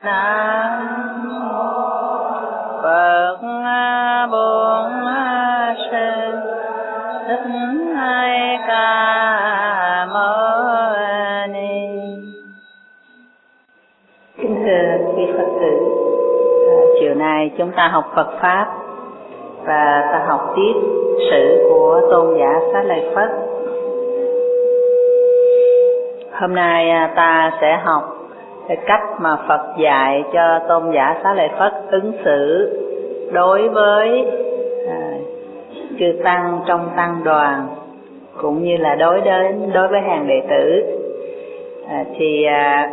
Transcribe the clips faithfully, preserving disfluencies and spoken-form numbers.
Nam mô Phật Bổn Sư Thích Ca Mâu Ni. Kính thưa quý Phật tử, chiều nay chúng ta học Phật Pháp và ta học tiếp sử của Tôn giả Xá Lợi Phất. Hôm nay ta sẽ học cái cách mà Phật dạy cho Tôn giả Xá Lợi Phất ứng xử đối với à, chư tăng trong tăng đoàn, cũng như là đối đến đối với hàng đệ tử. À, thì à,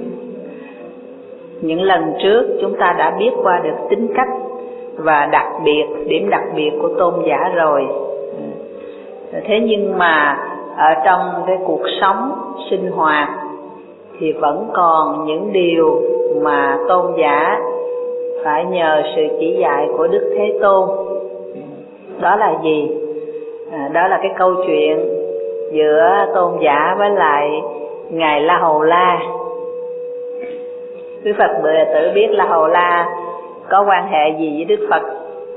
những lần trước chúng ta đã biết qua được tính cách và đặc biệt, điểm đặc biệt của Tôn giả rồi. À, thế nhưng mà ở trong cái cuộc sống sinh hoạt thì vẫn còn những điều mà Tôn giả phải nhờ sự chỉ dạy của Đức Thế Tôn. Đó là gì? À, đó là cái câu chuyện giữa Tôn giả với lại Ngài La Hầu La. Quý Phật tử biết La Hầu La có quan hệ gì với Đức Phật?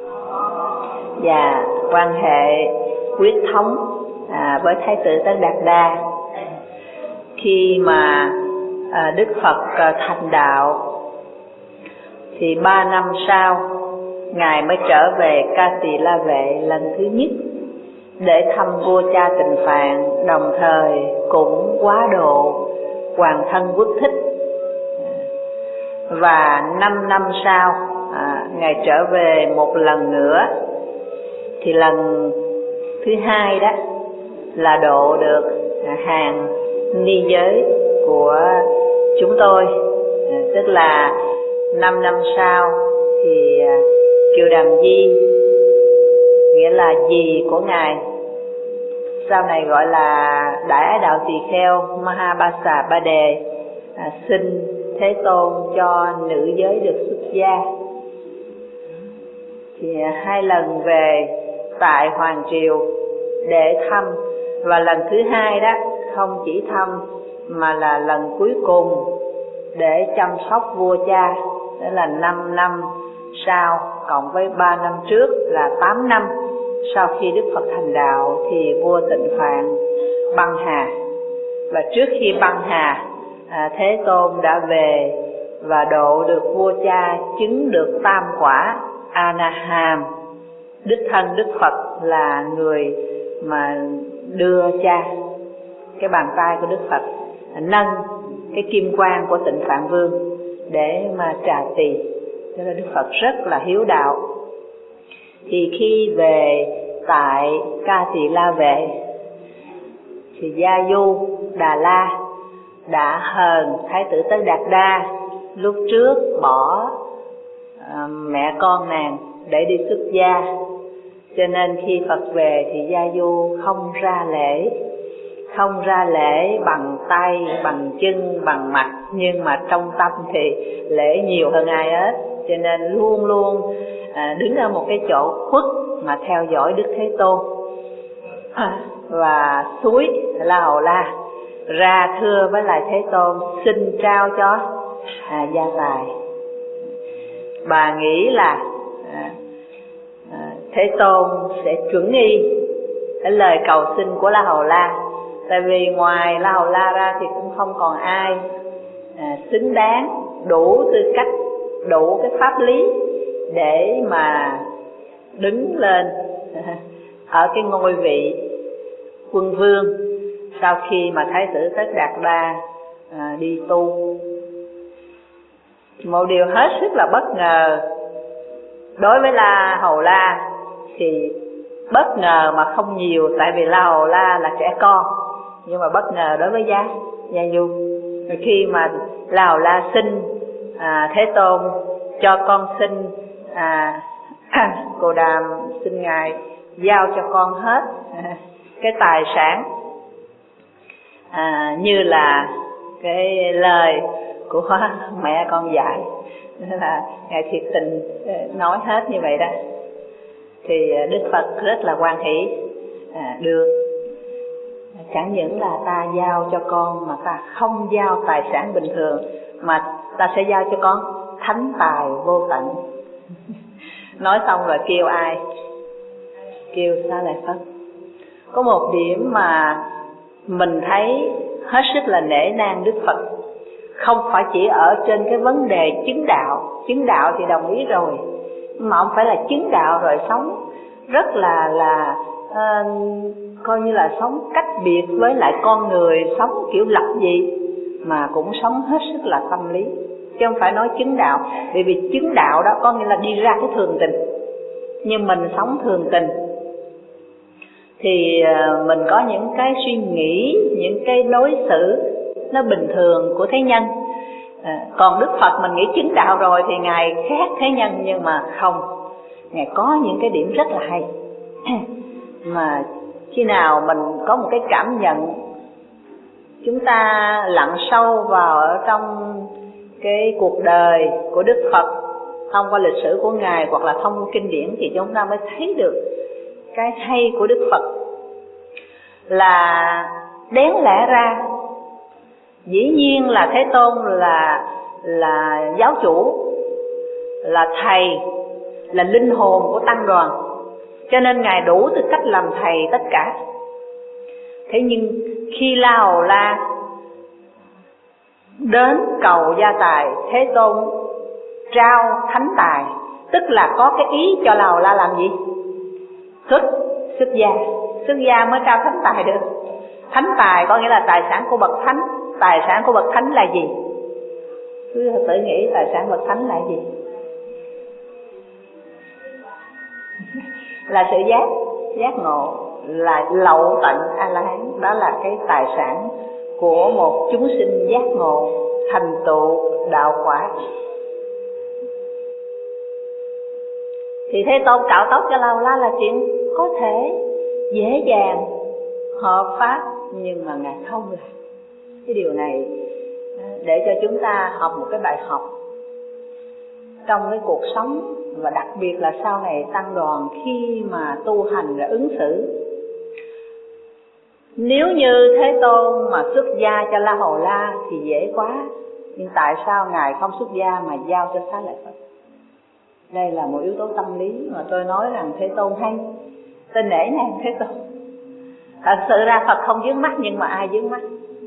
Và quan hệ huyết thống à, với Thái tử Tất Đạt Đa. Khi mà à, Đức Phật à, thành đạo thì ba năm sau Ngài mới trở về Ca Tỳ La Vệ lần thứ nhất để thăm vua cha Tịnh Phạn, đồng thời cũng quá độ Hoàng thân Quốc Thích. Và năm năm sau à, Ngài trở về một lần nữa, thì lần thứ hai đó là độ được à, hàng ni giới của chúng tôi. à, Tức là năm năm sau thì à, Kiều Đàm Di, nghĩa là dì của Ngài, sau này gọi là Đại Ái Đạo Tỳ Kheo Mahabasa Ba Đề, à, xin Thế Tôn cho nữ giới được xuất gia. Thì à, hai lần về tại Hoàng Triều để thăm, và lần thứ hai đó không chỉ thăm mà là lần cuối cùng để chăm sóc vua cha, đó là năm năm sau cộng với ba năm trước là tám năm sau khi Đức Phật thành đạo thì vua Tịnh Phạn băng hà. Và trước khi băng hà, à, Thế Tôn đã về và độ được vua cha chứng được tam quả A-na-hàm. Đích thân Đức Phật là người mà đưa cha, cái bàn tay của Đức Phật nâng cái kim quan của Tịnh Phạn Vương để mà trà tỳ. Đó là Đức Phật rất là hiếu đạo. Thì khi về tại Ca Tỳ La Vệ thì Gia Du Đà La đã hờn Thái tử Tất Đạt Đa lúc trước bỏ à, mẹ con nàng để đi xuất gia, cho nên khi Phật về thì Gia Du không ra lễ, không ra lễ bằng tay, bằng chân, bằng mặt, nhưng mà trong tâm thì lễ nhiều hơn ai hết, cho nên luôn luôn à, đứng ở một cái chỗ khuất mà theo dõi Đức Thế Tôn. À, và suối La Hầu La ra thưa với lại Thế Tôn xin trao cho à, gia tài. Bà nghĩ là à, à, Thế Tôn sẽ chuẩn y cái lời cầu xin của La Hầu La, tại vì ngoài La Hầu La ra thì cũng không còn ai à, xứng đáng, đủ tư cách, đủ cái pháp lý để mà đứng lên ở cái ngôi vị quân vương sau khi mà Thái tử Tất Đạt Đa à, đi tu. Một điều hết sức là bất ngờ đối với La Hầu La thì bất ngờ mà không nhiều, tại vì La Hầu La là trẻ con, nhưng mà bất ngờ đối với Gia Gia Du. Khi mà La Hầu La xin à, Thế Tôn cho con xin à, Cồ Đàm xin Ngài giao cho con hết à, cái tài sản à, như là cái lời của mẹ con dạy, là Ngài thiệt tình nói hết như vậy đó. Thì Đức Phật rất là hoan hỷ, à, được, chẳng những là ta giao cho con mà ta không giao tài sản bình thường, mà ta sẽ giao cho con thánh tài vô tận. Nói xong rồi kêu ai? Kêu Xá Lợi Phất. Có một điểm mà mình thấy hết sức là nể nang Đức Phật, không phải chỉ ở trên cái vấn đề chứng đạo. Chứng đạo thì đồng ý rồi, nhưng mà không phải là chứng đạo rồi sống rất là là uh, coi như là sống cách biệt với lại con người, sống kiểu lập dị, mà cũng sống hết sức là tâm lý, chứ không phải nói chứng đạo. Bởi vì chứng đạo đó có nghĩa là đi ra cái thường tình, nhưng mình sống thường tình thì mình có những cái suy nghĩ, những cái đối xử nó bình thường của thế nhân. À, còn Đức Phật mình nghĩ chứng đạo rồi thì Ngài khác thế nhân, nhưng mà không, Ngài có những cái điểm rất là hay. Mà khi nào mình có một cái cảm nhận, chúng ta lặn sâu vào ở trong cái cuộc đời của Đức Phật thông qua lịch sử của Ngài hoặc là thông qua kinh điển, thì chúng ta mới thấy được cái hay của Đức Phật. Là đáng lẽ ra dĩ nhiên là Thế Tôn là là giáo chủ, là thầy, là linh hồn của tăng đoàn, cho nên Ngài đủ tư cách làm thầy tất cả. Thế nhưng khi La Hầu La đến cầu gia tài, Thế Tôn trao thánh tài, tức là có cái ý cho La Hầu La làm gì? Xuất xuất gia, xuất gia mới trao thánh tài được. Thánh tài có nghĩa là tài sản của bậc thánh. Tài sản của bậc thánh là gì? Cứ tự nghĩ tài sản bậc thánh là gì? Là sự giác, giác ngộ, là lậu tận A-la-hán. Đó là cái tài sản của một chúng sinh giác ngộ, thành tựu đạo quả. Thì Thế Tôn cạo tóc cho La Hầu La là chuyện có thể dễ dàng, hợp pháp, nhưng mà Ngài không làm. Cái điều này để cho chúng ta học một cái bài học trong cái cuộc sống, và đặc biệt là sau này tăng đoàn khi mà tu hành và ứng xử. Nếu như Thế Tôn mà xuất gia cho La Hầu La thì dễ quá, nhưng tại sao Ngài không xuất gia mà giao cho Xá Lợi Phất? Đây là một yếu tố tâm lý mà tôi nói rằng Thế Tôn hay, tôi nể nang Thế Tôn. Thật sự ra Phật không dướng mắt, nhưng mà ai dướng mắt?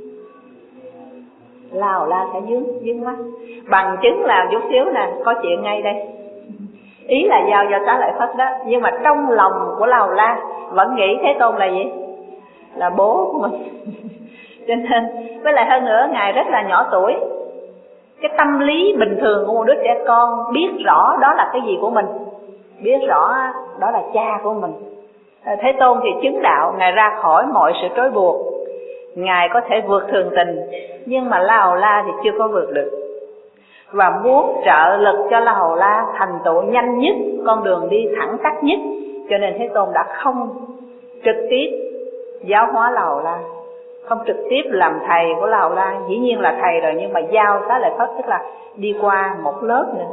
La Hầu La sẽ dướng, dướng mắt. Bằng chứng là chút xíu nè, có chuyện ngay đây. Ý là giao cho Xá Lợi Phất đó, nhưng mà trong lòng của La Hầu La vẫn nghĩ Thế Tôn là gì? Là bố của mình. Cho nên, với lại hơn nữa, Ngài rất là nhỏ tuổi. Cái tâm lý bình thường của một đứa trẻ con biết rõ đó là cái gì của mình, biết rõ đó là cha của mình. Thế Tôn thì chứng đạo, Ngài ra khỏi mọi sự trói buộc, Ngài có thể vượt thường tình, nhưng mà La Hầu La thì chưa có vượt được. Và muốn trợ lực cho La Hầu La thành tựu nhanh nhất, con đường đi thẳng tắp nhất, cho nên Thế Tôn đã không trực tiếp giáo hóa La Hầu La, không trực tiếp làm thầy của La Hầu La. Dĩ nhiên là thầy rồi, nhưng mà giao Xá Lợi Phất, tức là đi qua một lớp nữa,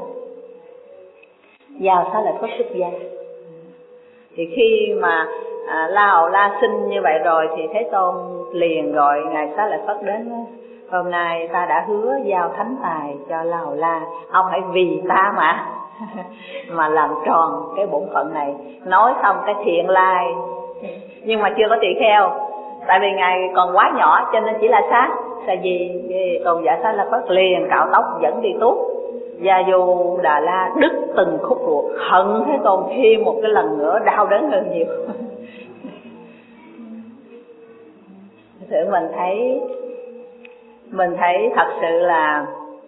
giao Xá Lợi Phất xuất gia. Thì khi mà à, La Hầu La sinh như vậy rồi thì Thế Tôn liền gọi Ngài Xá Lợi Phất đến. Hôm nay ta đã hứa giao thánh tài cho La Hầu La, ông hãy vì ta mà mà làm tròn cái bổn phận này. Nói xong cái thiện lai, nhưng mà chưa có tỳ kheo, tại vì Ngài còn quá nhỏ cho nên chỉ là xá xà gì. Tôn giả Xá Lợi Phất liền cạo tóc dẫn đi tuốt. Gia Du Đà La đứt từng khúc ruột, hận Thế Tôn thêm một cái lần nữa, đau đớn hơn nhiều. Thử mình thấy Mình thấy thật sự là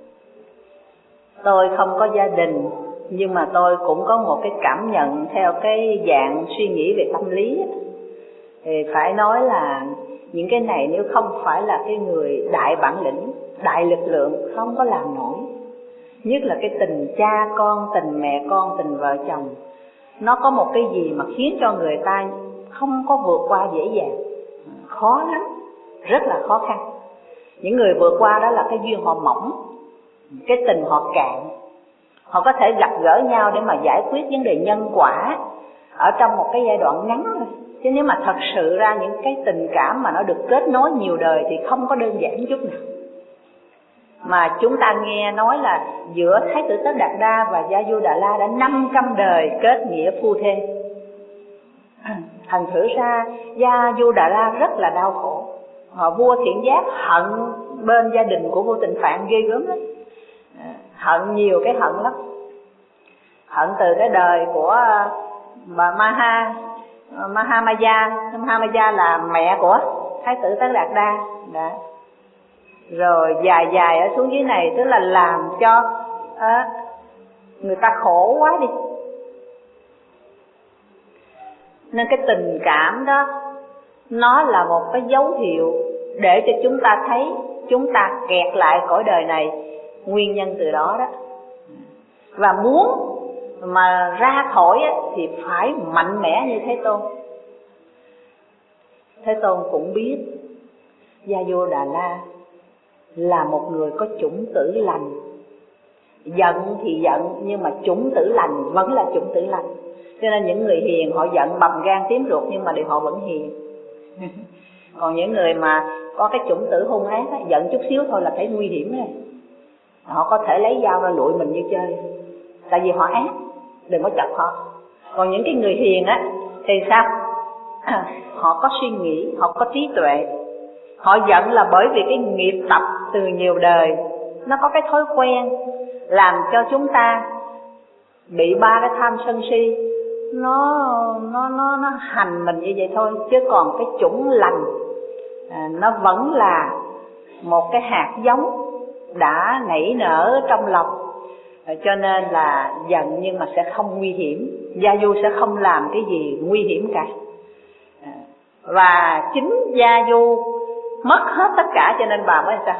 tôi không có gia đình, nhưng mà tôi cũng có một cái cảm nhận theo cái dạng suy nghĩ về tâm lý. Thì phải nói là những cái này nếu không phải là cái người đại bản lĩnh, đại lực lượng, không có làm nổi. Nhất là cái tình cha con, tình mẹ con, tình vợ chồng, nó có một cái gì mà khiến cho người ta không có vượt qua dễ dàng, khó lắm, rất là khó khăn. Những người vượt qua đó là cái duyên họ mỏng, cái tình họ cạn. Họ có thể gặp gỡ nhau để mà giải quyết vấn đề nhân quả ở trong một cái giai đoạn ngắn thôi. Chứ nếu mà thật sự ra những cái tình cảm mà nó được kết nối nhiều đời thì không có đơn giản chút nào. Mà chúng ta nghe nói là giữa Thái tử Tất Đạt Đa và Gia Du Đà La đã năm trăm đời kết nghĩa phu thê. Thành thử ra Gia Du Đà La rất là đau khổ. Họ vua Thiện Giác hận bên gia đình của vua Tịnh Phạn ghê gớm lắm, hận nhiều cái hận lắm. Hận từ cái đời của bà Maha Mahamaya. Mahamaya là mẹ của Thái tử Tất Đạt Đa. Đã. Rồi dài dài ở xuống dưới này, tức là làm cho à, người ta khổ quá đi. Nên cái tình cảm đó nó là một cái dấu hiệu để cho chúng ta thấy chúng ta kẹt lại cõi đời này, nguyên nhân từ đó đó. Và muốn mà ra khỏi thì phải mạnh mẽ như Thế Tôn. Thế Tôn cũng biết Gia Du Đà La là một người có chủng tử lành. Giận thì giận, nhưng mà chủng tử lành vẫn là chủng tử lành. Cho nên những người hiền họ giận bầm gan tím ruột, nhưng mà đều họ vẫn hiền. Còn những người mà có cái chủng tử hung ác, giận chút xíu thôi là thấy nguy hiểm rồi. Họ có thể lấy dao ra lụi mình như chơi, tại vì họ ác, đừng có chọc họ. Còn những cái người hiền á thì sao? Họ có suy nghĩ, họ có trí tuệ. Họ giận là bởi vì cái nghiệp tập từ nhiều đời, nó có cái thói quen làm cho chúng ta bị ba cái tham sân si nó nó nó nó hành mình như vậy thôi. Chứ còn cái chủng lành à, nó vẫn là một cái hạt giống đã nảy nở trong lòng. à, cho nên là giận nhưng mà sẽ không nguy hiểm. Gia Du sẽ không làm cái gì nguy hiểm cả. à, và chính Gia Du mất hết tất cả, cho nên bà mới làm sao?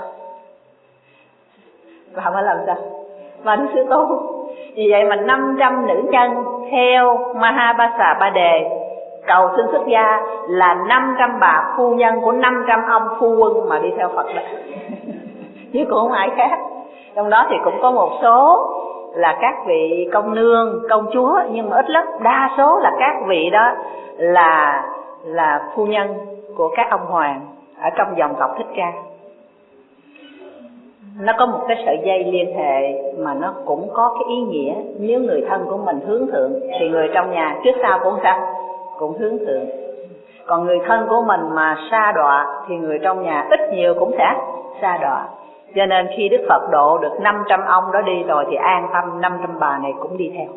Bà mới làm sao? Bà Đức Sư Tôn. Vì vậy mà năm trăm nữ nhân theo Mahabasa Ba Đề cầu xin xuất gia là năm trăm bà phu nhân của năm trăm ông phu quân mà đi theo Phật đó. Chứ cũng không ai khác. Trong đó thì cũng có một số là các vị công nương, công chúa, nhưng mà ít lắm. Đa số là các vị đó là là phu nhân của các ông hoàng ở trong dòng tộc Thích Ca. Nó có một cái sợi dây liên hệ mà nó cũng có cái ý nghĩa. Nếu người thân của mình hướng thượng thì người trong nhà trước sau cũng sao? Cũng hướng thượng. Còn người thân của mình mà sa đọa thì người trong nhà ít nhiều cũng sẽ sa đọa. Cho nên khi Đức Phật độ được năm trăm ông đó đi rồi thì an tâm, năm trăm bà này cũng đi theo.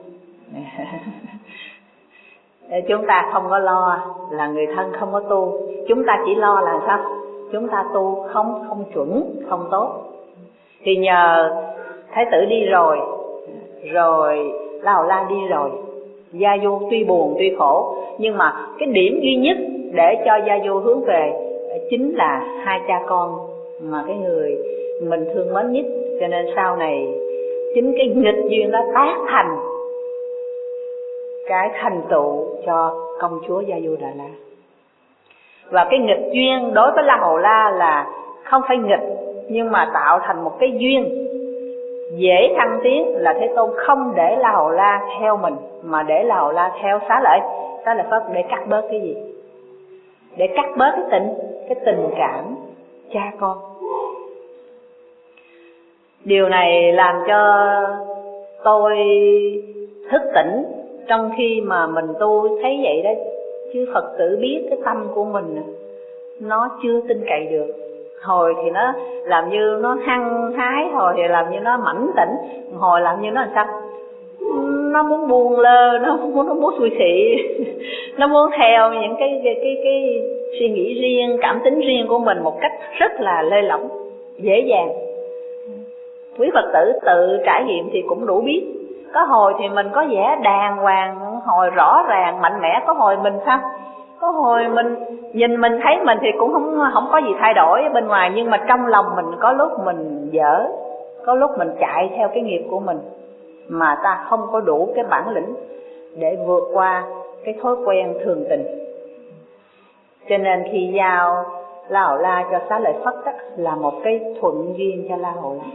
Chúng ta không có lo là người thân không có tu. Chúng ta chỉ lo là sao? Chúng ta tu không không chuẩn, không tốt. Thì nhờ Thái tử đi rồi, rồi La Hầu La đi rồi, Gia Du tuy buồn tuy khổ, nhưng mà cái điểm duy nhất để cho Gia Du hướng về chính là hai cha con mà cái người mình thương mến nhất. Cho nên sau này chính cái nghịch duyên đó tác thành cái thành tựu cho công chúa Gia Du Đà La. Và cái nghịch duyên đối với La Hầu La là không phải nghịch, nhưng mà tạo thành một cái duyên dễ thăng tiến, là Thế Tôn không để La Hầu La theo mình, mà để La Hầu La theo Xá Lợi Xá Lợi Phất. Để cắt bớt cái gì? Để cắt bớt cái tình cái tình cảm cha con. Điều này làm cho tôi thức tỉnh trong khi mà mình tu thấy vậy đó. Chứ Phật tử biết cái tâm của mình nó chưa tin cậy được. Hồi thì nó làm như nó hăng hái, hồi thì làm như nó mảnh tỉnh, hồi làm như nó làm sao? Nó muốn buông lơ, nó muốn nó muốn xui xị, nó muốn theo những cái cái cái cái suy nghĩ riêng, cảm tính riêng của mình một cách rất là lơi lỏng, dễ dàng. Quý Phật tử tự trải nghiệm thì cũng đủ biết. Có hồi thì mình có vẻ đàng hoàng, hồi rõ ràng, mạnh mẽ. Có hồi mình sao? Có hồi mình nhìn mình thấy mình thì cũng không không có gì thay đổi ở bên ngoài, nhưng mà trong lòng mình có lúc mình dở, có lúc mình chạy theo cái nghiệp của mình, mà ta không có đủ cái bản lĩnh để vượt qua cái thói quen thường tình. Cho nên khi giao La Hầu La cho Xá Lợi Phất đó, là một cái thuận duyên cho La Hầu La.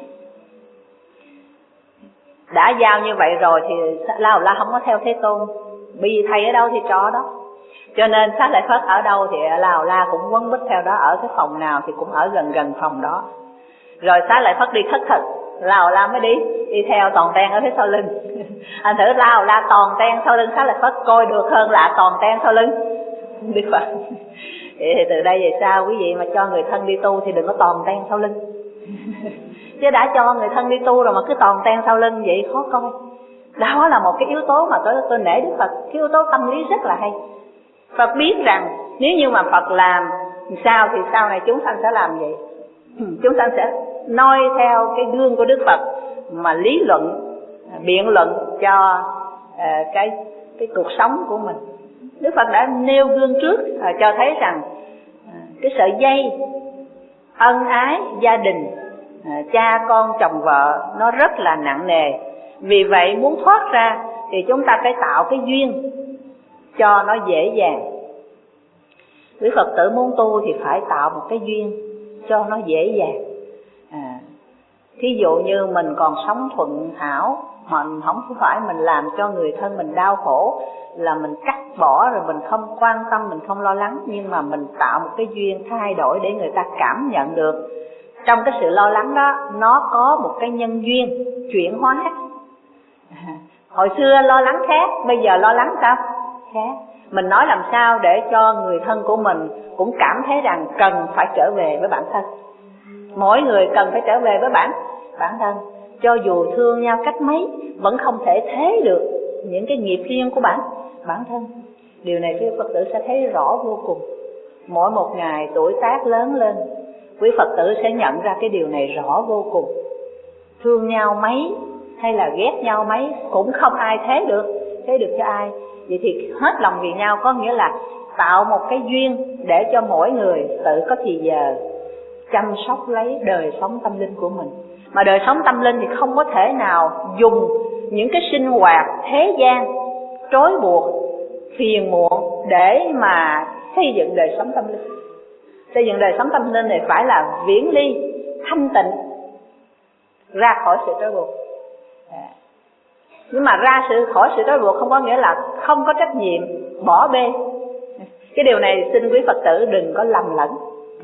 Đã giao như vậy rồi thì La Hầu La không có theo Thế Tôn, bởi vì thầy ở đâu thì trò đó. Cho nên Xá Lợi Phất ở đâu thì La Hầu La cũng quấn bít theo đó, ở cái phòng nào thì cũng ở gần gần phòng đó. Rồi Xá Lợi Phất đi thất thực, lao la mới đi, đi theo toàn ten ở phía sau lưng. Anh thử lao la toàn ten sau lưng Xá Lợi Phất coi được hơn là toàn ten sau lưng Đức Phật. Vậy thì từ đây về sau quý vị mà cho người thân đi tu thì đừng có toàn ten sau lưng. Chứ đã cho người thân đi tu rồi mà cứ toàn ten sau lưng vậy khó coi. Đó là một cái yếu tố mà tôi, tôi nể Đức Phật, cái yếu tố tâm lý rất là hay. Phật biết rằng nếu như mà Phật làm sao thì sau này chúng sanh sẽ làm vậy. Chúng sanh sẽ noi theo cái gương của Đức Phật mà lý luận, biện luận cho uh, cái cái cuộc sống của mình. Đức Phật đã nêu gương trước uh, cho thấy rằng uh, cái sợi dây ân ái gia đình, uh, cha con chồng vợ nó rất là nặng nề. Vì vậy muốn thoát ra thì chúng ta phải tạo cái duyên cho nó dễ dàng. Quý Phật tử muốn tu thì phải tạo một cái duyên cho nó dễ dàng. À, thí dụ như mình còn sống thuận hảo, mình không phải mình làm cho người thân mình đau khổ là mình cắt bỏ rồi mình không quan tâm, mình không lo lắng, nhưng mà mình tạo một cái duyên thay đổi để người ta cảm nhận được trong cái sự lo lắng đó nó có một cái nhân duyên chuyển hóa. À, hồi xưa lo lắng khác, bây giờ lo lắng sao khác. Mình nói làm sao để cho người thân của mình cũng cảm thấy rằng cần phải trở về với bản thân. Mỗi người cần phải trở về với bản bản thân. Cho dù thương nhau cách mấy vẫn không thể thế được những cái nghiệp riêng của bản bản thân. Điều này quý Phật tử sẽ thấy rõ vô cùng. Mỗi một ngày tuổi tác lớn lên, quý Phật tử sẽ nhận ra cái điều này rõ vô cùng. Thương nhau mấy hay là ghét nhau mấy cũng không ai thế được, thế được cho ai. Vậy thì hết lòng vì nhau có nghĩa là tạo một cái duyên để cho mỗi người tự có thì giờ chăm sóc lấy đời sống tâm linh của mình. Mà đời sống tâm linh thì không có thể nào dùng những cái sinh hoạt thế gian trói buộc, phiền muộn để mà xây dựng đời sống tâm linh. Xây dựng đời sống tâm linh này phải là viễn ly, thanh tịnh, ra khỏi sự trói buộc. Nhưng mà ra sự khỏi sự trói buộc không có nghĩa là không có trách nhiệm, bỏ bê. Cái điều này xin quý Phật tử đừng có lầm lẫn.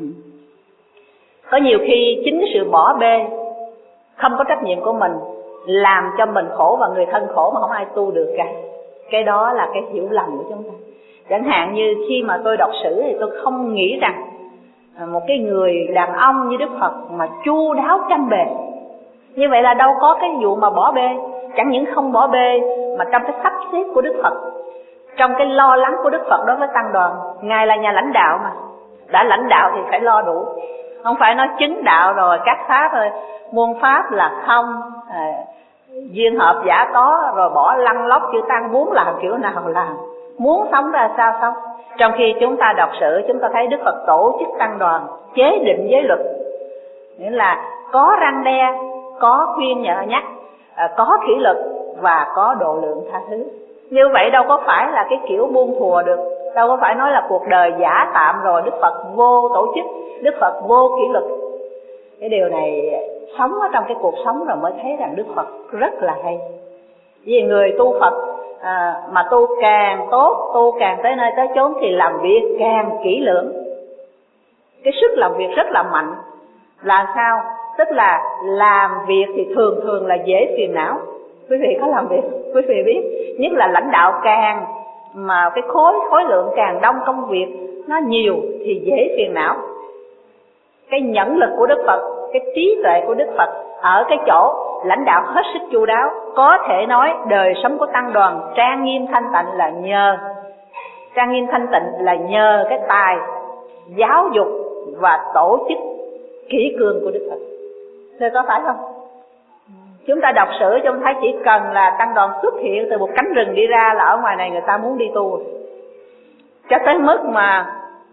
Có nhiều khi chính cái sự bỏ bê, không có trách nhiệm của mình làm cho mình khổ và người thân khổ mà không ai tu được cả. Cái đó là cái hiểu lầm của chúng ta. Chẳng hạn như khi mà tôi đọc sử thì tôi không nghĩ rằng một cái người đàn ông như Đức Phật mà chu đáo chăm bề. Như vậy là đâu có cái vụ mà bỏ bê. Chẳng những không bỏ bê mà trong cái sắp xếp của Đức Phật, trong cái lo lắng của Đức Phật đối với tăng đoàn, Ngài là nhà lãnh đạo mà, đã lãnh đạo thì phải lo đủ. Không phải nói chứng đạo rồi các pháp thôi, muôn pháp là không, à, duyên hợp giả có, rồi bỏ lăn lóc chữ tăng, muốn làm kiểu nào làm, muốn sống ra sao sống. Trong khi chúng ta đọc sử, chúng ta thấy Đức Phật tổ chức tăng đoàn, chế định giới luật, nghĩa là có răn đe, có khuyên nhở nhắc, à, có kỷ luật và có độ lượng tha thứ. Như vậy đâu có phải là cái kiểu buông thùa được, đâu có phải nói là cuộc đời giả tạm rồi Đức Phật vô tổ chức, Đức Phật vô kỷ luật. Cái điều này sống ở trong cái cuộc sống rồi mới thấy rằng Đức Phật rất là hay. Vì người tu Phật à, mà tu càng tốt, tu càng tới nơi tới chốn thì làm việc càng kỹ lưỡng. Cái sức làm việc rất là mạnh. Là sao? Tức là làm việc thì thường thường là dễ phiền não. Quý vị có làm việc, quý vị biết, nhất là lãnh đạo càng mà cái khối khối lượng càng đông, công việc nó nhiều thì dễ phiền não. Cái nhẫn lực của Đức Phật, cái trí tuệ của Đức Phật ở cái chỗ lãnh đạo hết sức chu đáo. Có thể nói đời sống của tăng đoàn trang nghiêm thanh tịnh là nhờ trang nghiêm thanh tịnh là nhờ cái tài giáo dục và tổ chức kỷ cương của Đức Phật. Thế có phải không? Chúng ta đọc sử chúng thấy chỉ cần là tăng đoàn xuất hiện từ một cánh rừng đi ra là ở ngoài này người ta muốn đi tu. Cho tới mức mà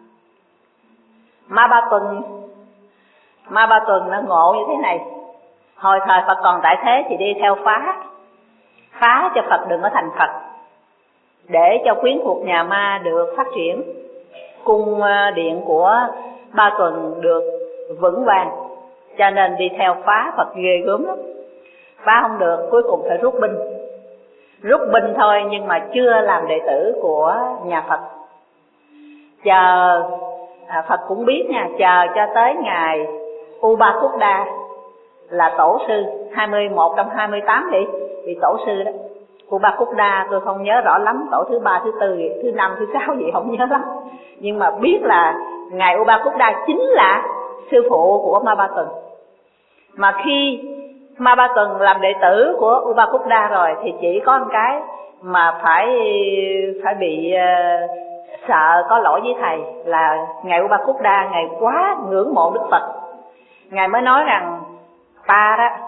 Ma Ba Tuần Ma Ba Tuần nó ngộ như thế này. Hồi thời Phật còn tại thế thì đi theo phá Phá cho Phật đừng có thành Phật, để cho quyến thuộc nhà ma được phát triển, cung điện của Ba Tuần được vững vàng. Cho nên đi theo phá Phật ghê gớm lắm. Phá không được, cuối cùng phải rút binh. Rút binh thôi nhưng mà chưa làm đệ tử của nhà Phật. Chờ, à, Phật cũng biết nha, chờ cho tới ngày Upa Khuất Đa là tổ sư hai mươi một trong hai mươi tám vị vị tổ sư đó. Upakutta tôi không nhớ rõ lắm, tổ thứ ba, thứ tư, thứ năm, thứ sáu gì không nhớ lắm, nhưng mà biết là ngài Upakutta chính là sư phụ của Ma Ba Tuần. Mà khi Ma Ba Tuần làm đệ tử của Upakutta rồi thì chỉ có một cái mà phải phải bị uh, sợ có lỗi với thầy là ngài Upakutta ngài quá ngưỡng mộ Đức Phật. Ngài mới nói rằng ta đó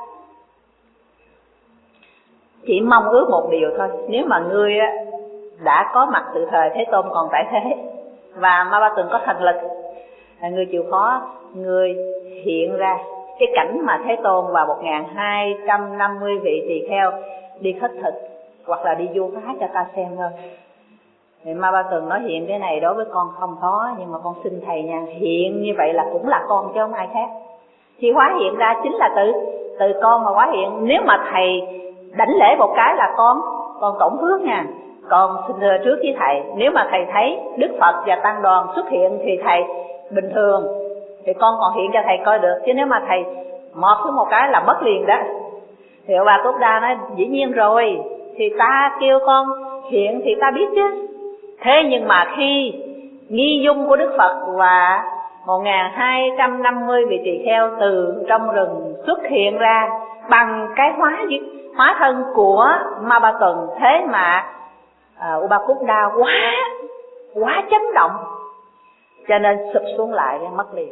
chỉ mong ước một điều thôi, nếu mà ngươi đã có mặt từ thời Thế Tôn còn tại thế và Ma Ba Tuần có thần lực, ngươi chịu khó ngươi hiện ra cái cảnh mà Thế Tôn và một nghìn hai trăm năm mươi vị tỳ kheo đi khất thực hoặc là đi du phá cho ta xem thôi. Thì Ma Ba Tuần nói hiện cái này đối với con không khó, nhưng mà con xin thầy nha, hiện như vậy là cũng là con chứ không ai khác. Thì hóa hiện ra chính là từ từ con mà hóa hiện. Nếu mà thầy đảnh lễ một cái là con con tổn phước nha. Con xin thưa trước với thầy, nếu mà thầy thấy Đức Phật và tăng đoàn xuất hiện thì thầy bình thường thì con còn hiện cho thầy coi được, chứ nếu mà thầy mọt xuống một cái là mất liền đó. Thì bà Cúc Đa nói dĩ nhiên rồi, thì ta kêu con hiện thì ta biết chứ. Thế nhưng mà khi nghi dung của Đức Phật và một nghìn hai trăm năm mươi vị tỳ kheo từ trong rừng xuất hiện ra bằng cái hóa hóa thân của Ma Ba Tuần, thế mà uh, Upakutta quá quá chấn động, cho nên sụp xuống lại mất liền.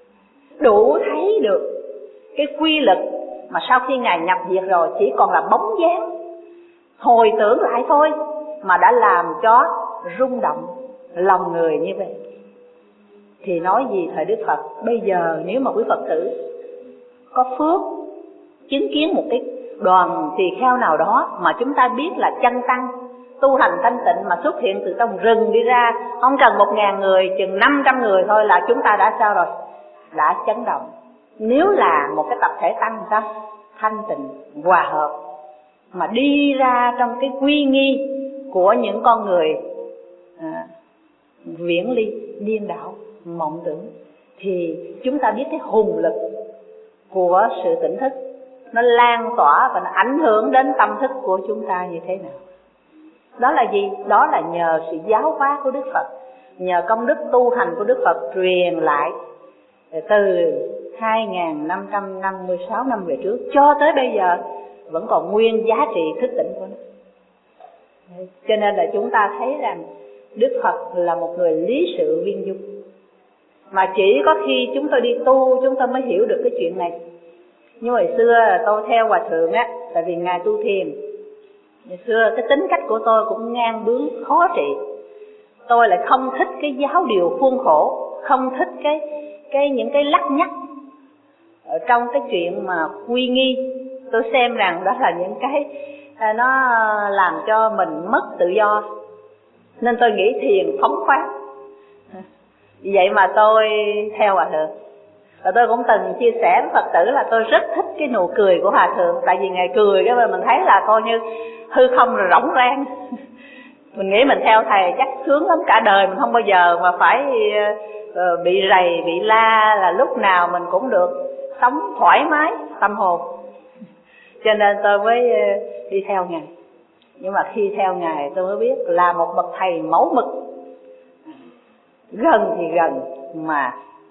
Đủ thấy được cái quy lực mà sau khi ngài nhập diệt rồi chỉ còn là bóng dáng hồi tưởng lại thôi mà đã làm cho rung động lòng người như vậy. Thì nói gì thời Đức Phật, bây giờ nếu mà quý Phật tử có phước chứng kiến một cái đoàn tỳ kheo nào đó mà chúng ta biết là chân tăng tu hành thanh tịnh mà xuất hiện từ trong rừng đi ra, không cần một ngàn người, chừng năm trăm người thôi là chúng ta đã sao rồi? Đã chấn động. Nếu là một cái tập thể tăng sao? Thanh tịnh, hòa hợp mà đi ra trong cái quy nghi của những con người à, viễn ly, điên đảo, mộng tưởng, thì chúng ta biết cái hùng lực của sự tỉnh thức nó lan tỏa và nó ảnh hưởng đến tâm thức của chúng ta như thế nào. Đó là gì? Đó là nhờ sự giáo hóa của Đức Phật, nhờ công đức tu hành của Đức Phật truyền lại từ hai nghìn năm trăm năm mươi sáu năm về trước cho tới bây giờ vẫn còn nguyên giá trị thức tỉnh của nó. Cho nên là chúng ta thấy rằng Đức Phật là một người lý sự viên dung. Mà chỉ có khi chúng tôi đi tu chúng tôi mới hiểu được cái chuyện này. Nhưng hồi xưa tôi theo Hòa Thượng á, tại vì Ngài tu thiền. Hồi xưa cái tính cách của tôi cũng ngang bướng khó trị. Tôi lại không thích cái giáo điều khuôn khổ, không thích cái cái những cái lắt nhắt ở trong cái chuyện mà quy nghi. Tôi xem rằng đó là những cái nó làm cho mình mất tự do. Nên tôi nghĩ thiền phóng khoáng. Vì vậy mà tôi theo Hòa Thượng. Và tôi cũng từng chia sẻ với Phật tử là tôi rất thích cái nụ cười của Hòa Thượng. Tại vì Ngài cười cái mình thấy là coi như hư không rồi rỗng rang. Mình nghĩ mình theo Thầy chắc sướng lắm, cả đời mình không bao giờ mà phải bị rầy, bị la, là lúc nào mình cũng được sống thoải mái tâm hồn. Cho nên tôi mới đi theo Ngài. Nhưng mà khi theo Ngài tôi mới biết là một bậc thầy mẫu mực, gần thì gần mà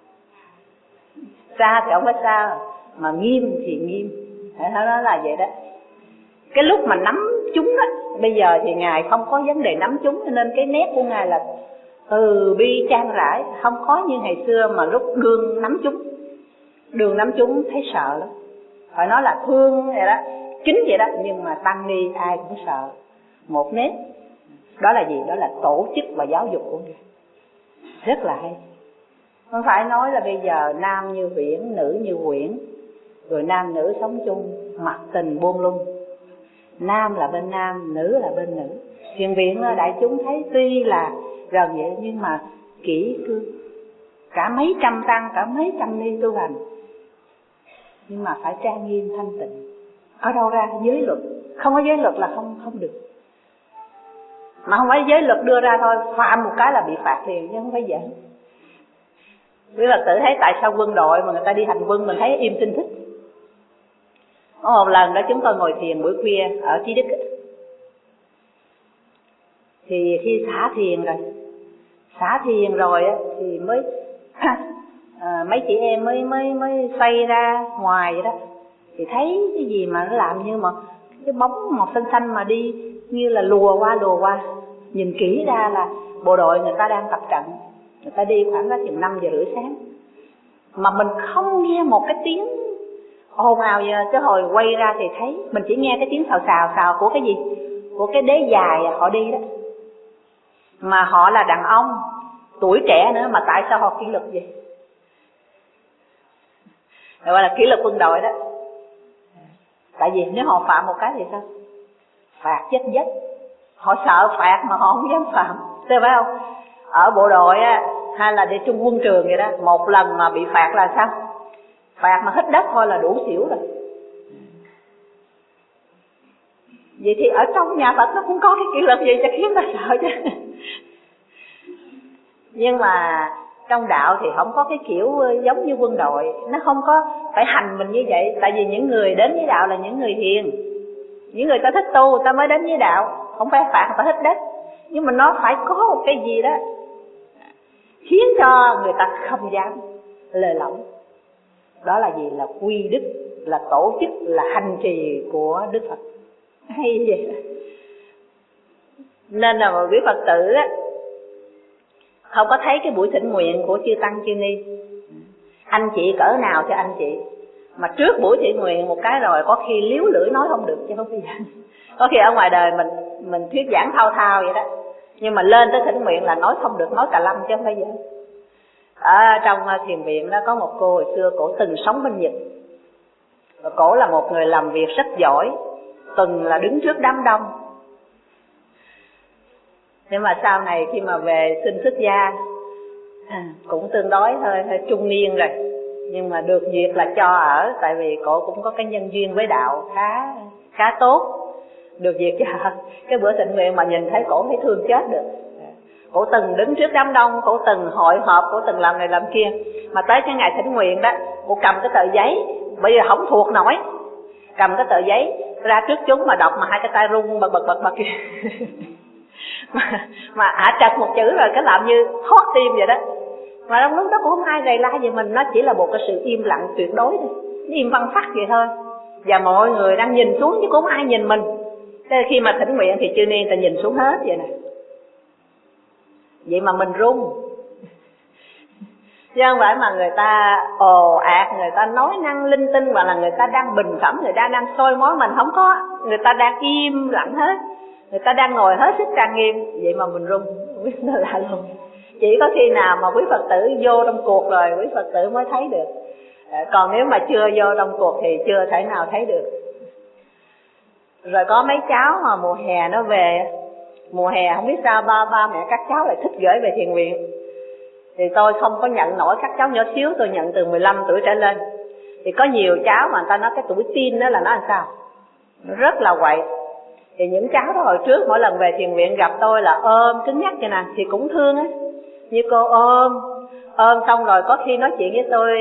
xa thì không phải xa, mà nghiêm thì nghiêm. Nó là vậy đó. Cái lúc mà nắm chúng á, bây giờ thì Ngài không có vấn đề nắm chúng, cho nên cái nét của Ngài là từ bi chan rãi, không khó như ngày xưa mà lúc đường nắm chúng. Đường nắm chúng thấy sợ lắm, phải nói là thương vậy đó, kính vậy đó, nhưng mà tăng ni ai cũng sợ. Một nét đó là gì? Đó là tổ chức và giáo dục của Ngài rất là hay. Không phải nói là bây giờ nam như viễn, nữ như quyển, rồi nam nữ sống chung, mặc tình buông lung. Nam là bên nam, nữ là bên nữ. Thiền viện đại chúng thấy tuy là gần vậy nhưng mà kỹ cương, cả mấy trăm tăng, cả mấy trăm ni tu hành, nhưng mà phải trang nghiêm thanh tịnh. Ở đâu ra giới luật? Không có giới luật là không không được. Mà không phải giới luật đưa ra thôi, phạm một cái là bị phạt liền chứ không phải giỡn. Quý Phật tử thấy tại sao quân đội mà người ta đi hành quân mình thấy im tinh thích. Có một lần đó chúng tôi ngồi thiền buổi khuya ở Trí Đức. Thì khi xả thiền rồi, xả thiền rồi á, thì mới à, mấy chị em mới mới mới xoay ra ngoài vậy đó, thì thấy cái gì mà nó làm như mà cái bóng màu xanh xanh mà đi như là lùa qua lùa qua. Nhìn kỹ ra là bộ đội người ta đang tập trận, người ta đi khoảng đó chừng năm giờ rưỡi sáng, mà mình không nghe một cái tiếng ồn ào gì. Cái hồi quay ra thì thấy mình chỉ nghe cái tiếng xào xào xào của cái gì, của cái đế dài họ đi đó. Mà họ là đàn ông tuổi trẻ nữa, mà tại sao họ kỷ luật vậy? Gọi là kỷ luật quân đội đó. Tại vì nếu họ phạm một cái thì sao? Phạt chết chết. Họ sợ phạt mà họ không dám phạm, thấy phải không? Ở bộ đội á, hay là đi trung quân trường vậy đó, một lần mà bị phạt là sao? Phạt mà hít đất thôi là đủ xỉu rồi. Vậy thì ở trong nhà Phật nó cũng có cái kỷ luật gì cho khiến ta sợ chứ. Nhưng mà trong đạo thì không có cái kiểu giống như quân đội, nó không có phải hành mình như vậy. Tại vì những người đến với đạo là những người hiền, những người ta thích tu ta mới đến với đạo, không phải phạt phải hít đất. Nhưng mà nó phải có một cái gì đó khiến cho người ta không dám lơi lỏng. Đó là gì? Là quy đức, là tổ chức, là hành trì của Đức Phật. Hay vậy. Nên là một quý Phật tử á, không có thấy cái buổi thỉnh nguyện của chư Tăng chư Ni, anh chị cỡ nào cho anh chị, mà trước buổi thỉnh nguyện một cái rồi có khi liếu lưỡi nói không được chứ không phải vậy. Có khi ở ngoài đời mình mình thuyết giảng thao thao vậy đó, nhưng mà lên tới thỉnh nguyện là nói không được, nói cà lâm chứ không phải vậy. Ở trong thiền viện đó có một cô hồi xưa cổ từng sống bên Nhật, và cổ là một người làm việc rất giỏi, từng là đứng trước đám đông. Nhưng mà sau này khi mà về xin xuất gia, cũng tương đối hơi, hơi trung niên rồi, nhưng mà được duyệt là cho ở, tại vì cổ cũng có cái nhân duyên với đạo khá khá tốt, được duyệt cho. Cái bữa thịnh nguyện mà nhìn thấy cổ thấy thương chết được. Cổ từng đứng trước đám đông, cổ từng hội họp, cổ từng làm này làm kia, mà tới cái ngày thỉnh nguyện đó, cổ cầm cái tờ giấy, bây giờ không thuộc nổi, cầm cái tờ giấy ra trước chúng mà đọc mà hai cái tay run bật bật bật bật mà mà ả trật một chữ rồi cái làm như thoát tim vậy đó. Mà trong lúc đó cũng không ai rầy la gì mình, nó chỉ là một cái sự im lặng tuyệt đối thôi, nó im phăng phắc vậy thôi. Và mọi người đang nhìn xuống chứ cũng không ai nhìn mình. Thế khi mà thỉnh nguyện thì chư ni ta nhìn xuống hết vậy nè. Vậy mà mình run. Chứ không phải mà người ta ồ ạt, người ta nói năng linh tinh, hoặc là người ta đang bình phẩm, người ta đang soi mói mình, không có. Người ta đang im lặng hết, người ta đang ngồi hết sức trang nghiêm, vậy mà mình run, không biết nó lạ luôn. Chỉ có khi nào mà quý Phật tử vô trong cuộc rồi quý Phật tử mới thấy được. Còn nếu mà chưa vô trong cuộc thì chưa thể nào thấy được. Rồi có mấy cháu mà mùa hè nó về, mùa hè không biết sao ba ba mẹ các cháu lại thích gửi về thiền viện. Thì tôi không có nhận nổi các cháu nhỏ xíu, tôi nhận từ mười lăm tuổi trở lên. Thì có nhiều cháu mà người ta nói cái tuổi teen đó là nó làm sao, nó rất là quậy. Thì những cháu đó hồi trước mỗi lần về thiền viện gặp tôi là ôm cứng nhắc vậy nè, thì cũng thương á. Như cô ôm, ôm xong rồi có khi nói chuyện với tôi,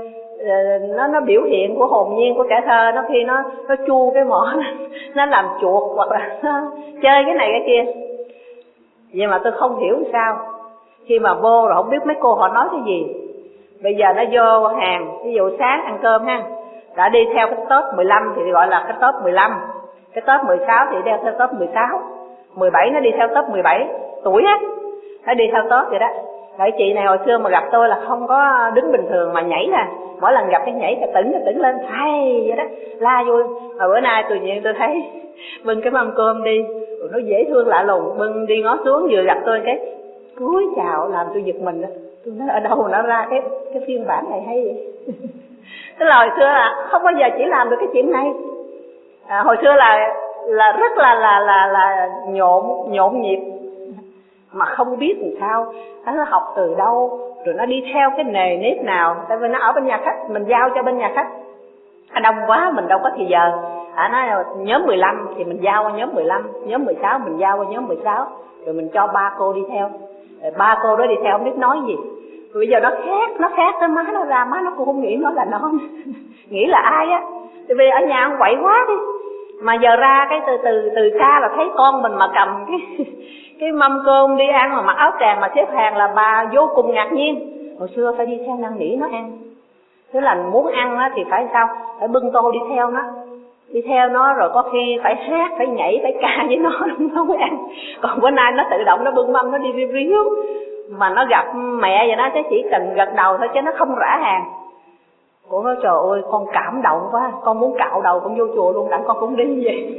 nó nó biểu hiện của hồn nhiên của trẻ thơ, nó khi nó nó chu cái mỏ nó làm chuột, hoặc là nó chơi cái này cái kia. Nhưng mà tôi không hiểu sao khi mà vô rồi không biết mấy cô họ nói cái gì. Bây giờ nó vô hàng, ví dụ sáng ăn cơm ha, đã đi theo cái top mười lăm thì gọi là cái top mười lăm, cái top mười sáu thì đi theo top mười sáu, mười bảy nó đi theo top mười bảy tuổi á, nó đi theo top vậy đó. Vậy chị này hồi xưa mà gặp tôi là không có đứng bình thường mà nhảy nè, mỗi lần gặp cái nhảy cái tỉnh cái tỉnh lên hay vậy đó, la vui. Mà bữa nay tự nhiên tôi thấy bưng cái mâm cơm đi, nó dễ thương lạ lùng, bưng đi ngó xuống vừa gặp tôi cái cúi chào làm tôi giật mình đó. Tôi nói ở đâu nó ra cái cái phiên bản này hay vậy. Tức là hồi xưa là không bao giờ chỉ làm được cái chuyện này. À, hồi xưa là là rất là là là là nhộn nhộn nhịp, mà không biết làm sao, nó học từ đâu, rồi nó đi theo cái nề nếp nào. Tại vì nó ở bên nhà khách, mình giao cho bên nhà khách, à, đông quá mình đâu có thì giờ. À, nói nhóm mười lăm thì mình giao qua nhóm mười lăm, nhóm mười sáu mình giao qua nhóm mười sáu, rồi mình cho ba cô đi theo. Rồi ba cô đó đi theo không biết nói gì. Rồi bây giờ nó khác, nó khác tới má nó ra, má nó cũng không nghĩ nó là nó nghĩ là ai á. Tại vì ở nhà ông quậy quá đi. Mà giờ ra cái từ từ từ xa là thấy con mình mà cầm cái cái mâm cơm đi ăn mà mặc áo tràng mà xếp hàng là bà vô cùng ngạc nhiên. Hồi xưa phải đi theo năn nỉ nó ăn. Tức là muốn ăn á thì phải sao? Phải bưng tô đi theo nó. Đi theo nó rồi có khi phải hát, phải nhảy, phải ca với nó nó mới ăn. Còn bữa nay nó tự động nó bưng mâm nó đi riu riu. Mà nó gặp mẹ vậy đó chứ chỉ cần gật đầu thôi chứ nó không rã hàng. Cô nói trời ơi con cảm động quá, con muốn cạo đầu con vô chùa luôn, đặng con cũng đi vậy.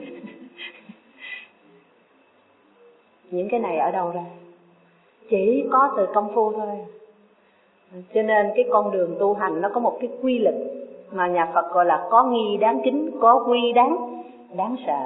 Những cái này ở đâu ra? Chỉ có từ công phu thôi. Cho nên cái con đường tu hành nó có một cái quy luật mà nhà Phật gọi là có nghi đáng kính, có quy đáng đáng sợ.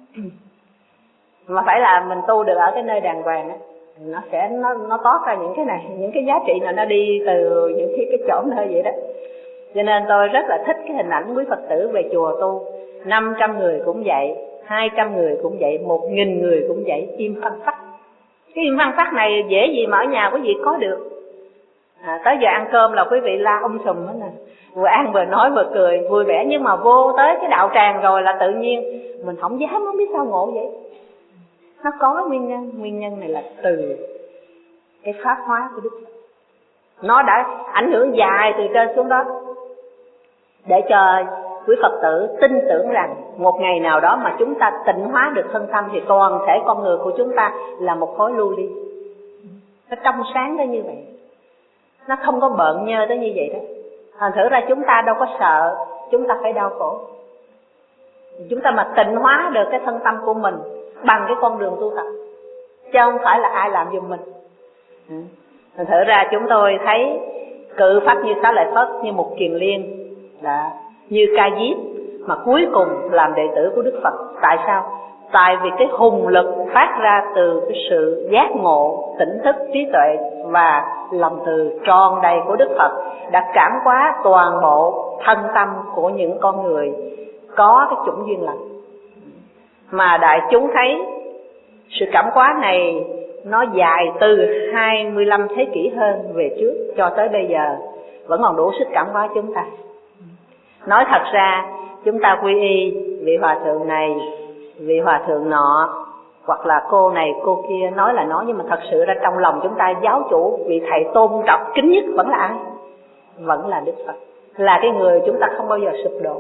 Mà phải là mình tu được ở cái nơi đàng hoàng á, nó sẽ nó nó toát ra những cái này, những cái giá trị này nó đi từ những cái cái chỗ nơi vậy đó. Cho nên tôi rất là thích cái hình ảnh quý Phật tử về chùa tu. Năm trăm người cũng vậy, hai trăm người cũng vậy, một nghìn người cũng vậy, im phăng phắc. Cái im phăng phắc này dễ gì mà ở nhà quý vị có được. À, tới giờ ăn cơm là quý vị la um sùm hết nè, vừa ăn vừa nói vừa cười vui vẻ. Nhưng mà vô tới cái đạo tràng rồi là tự nhiên mình không dám, không biết sao ngộ vậy. Nó có nguyên nhân, nguyên nhân này là từ cái pháp hóa của Đức Phật. Nó đã ảnh hưởng dài từ trên xuống đó, để cho quý Phật tử tin tưởng rằng một ngày nào đó mà chúng ta tịnh hóa được thân tâm thì toàn thể con người của chúng ta là một khối lưu ly. Nó trong sáng tới như vậy, nó không có bợn nhơ tới như vậy đó. Thành thử ra chúng ta đâu có sợ chúng ta phải đau khổ. Chúng ta mà tịnh hóa được cái thân tâm của mình bằng cái con đường tu tập, chứ không phải là ai làm giùm mình. Thành thử ra chúng tôi thấy cự Pháp Như Xá Lợi Phất như một kiền liên, đã như Ca Diếp mà cuối cùng làm đệ tử của Đức Phật. Tại sao? Tại vì cái hùng lực phát ra từ cái sự giác ngộ, tỉnh thức, trí tuệ và lòng từ tròn đầy của Đức Phật đã cảm hóa toàn bộ thân tâm của những con người có cái chủng duyên lành. Mà đại chúng thấy sự cảm hóa này nó dài từ hai mươi lăm thế kỷ hơn về trước cho tới bây giờ vẫn còn đủ sức cảm hóa chúng ta. Nói thật ra chúng ta quy y vị hòa thượng này, vị hòa thượng nọ, hoặc là cô này cô kia, nói là nói nhưng mà thật sự ra trong lòng chúng ta giáo chủ, vị thầy tôn trọng kính nhất vẫn là ai? Vẫn là Đức Phật, là cái người chúng ta không bao giờ sụp đổ.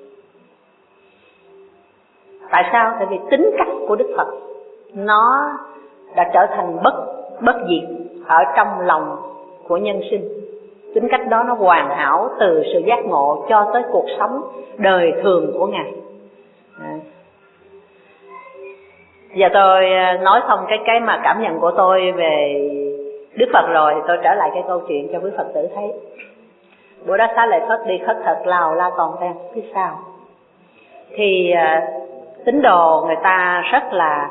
Tại sao? Tại vì tính cách của Đức Phật nó đã trở thành bất bất diệt ở trong lòng của nhân sinh. Tính cách đó nó hoàn hảo từ sự giác ngộ cho tới cuộc sống đời thường của Ngài. À. Giờ tôi nói xong cái cái mà cảm nhận của tôi về Đức Phật rồi, thì tôi trở lại cái câu chuyện cho quý Phật tử thấy. Bữa đó Xá Lợi Phất đi khất thực Lào La Toàn Teng phía sau. Thì uh, tín đồ người ta rất là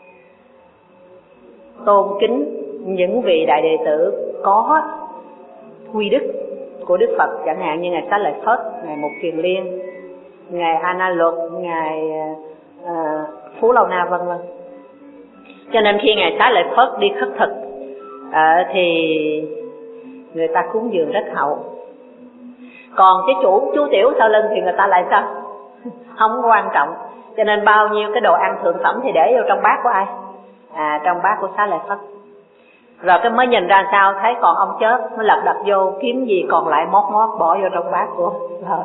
tôn kính những vị đại đệ tử có quy đức của Đức Phật, chẳng hạn như Ngài Xá Lợi Phất, Ngài Mục Kiền Liên, Ngài A Na Luật, Ngài uh, Phú Lâu Na, vân vân. Cho nên khi Ngài Xá Lợi Phất đi khất thực uh, thì người ta cúng dường rất hậu. Còn cái chủ chú tiểu sau lưng thì người ta lại sao? Không quan trọng. Cho nên bao nhiêu cái đồ ăn thượng phẩm thì để vô trong bát của ai? À, trong bát của Xá Lợi Phất. Rồi cái mới nhìn ra sao thấy còn ông chớp, nó lật đật vô kiếm gì còn lại mót mót bỏ vô trong bát của rồi.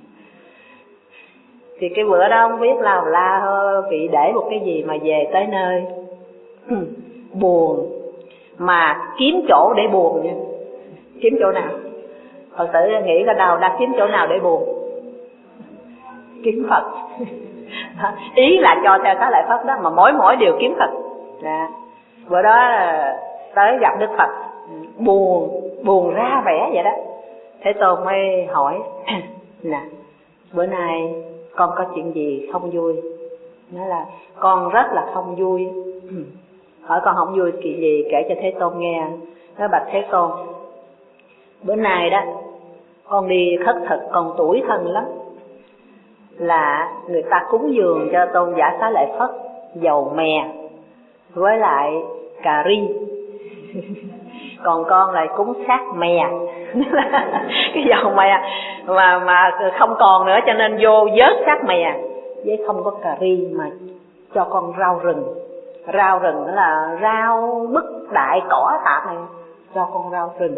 Thì cái bữa đó không biết là la vị để một cái gì mà về tới nơi buồn, mà kiếm chỗ để buồn nha. Kiếm chỗ nào? Phật tử nghĩ ra đầu đã kiếm chỗ nào để buồn? Kiếm Phật. Ý là cho theo Xá Lợi Phất đó, mà mỗi mỗi điều kiếm Phật. Dạ. Bữa đó tới gặp Đức Phật, buồn, buồn ra vẻ vậy đó. Thế Tôn mới hỏi, nè, bữa nay con có chuyện gì không vui? Nói là con rất là không vui. Hỏi con không vui chuyện gì, kể cho Thế Tôn nghe. Nói bạch Thế Tôn, bữa nay đó con đi khất thực còn tuổi thân lắm, là người ta cúng dường cho Tôn giả Xá Lợi Phất dầu mè với lại cà ri. Còn con lại cúng xác mè. Cái dầu mè mà mà không còn nữa, cho nên vô vớt xác mè với không có cà ri mà cho con rau rừng. Rau rừng đó là rau mứt đại cỏ tạp này, cho con rau rừng.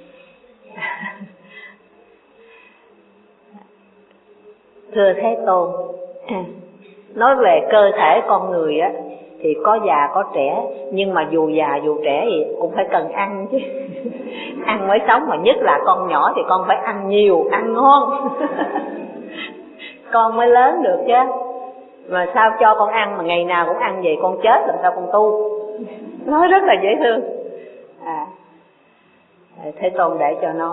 Thưa Thế Tôn, nói về cơ thể con người á thì có già có trẻ, nhưng mà dù già dù trẻ thì cũng phải cần ăn chứ. Ăn mới sống, mà nhất là con nhỏ thì con phải ăn nhiều, ăn ngon. Con mới lớn được chứ. Mà sao cho con ăn mà ngày nào cũng ăn vậy, con chết làm sao con tu. Nói rất là dễ thương. À, Thế Tôn để cho nói,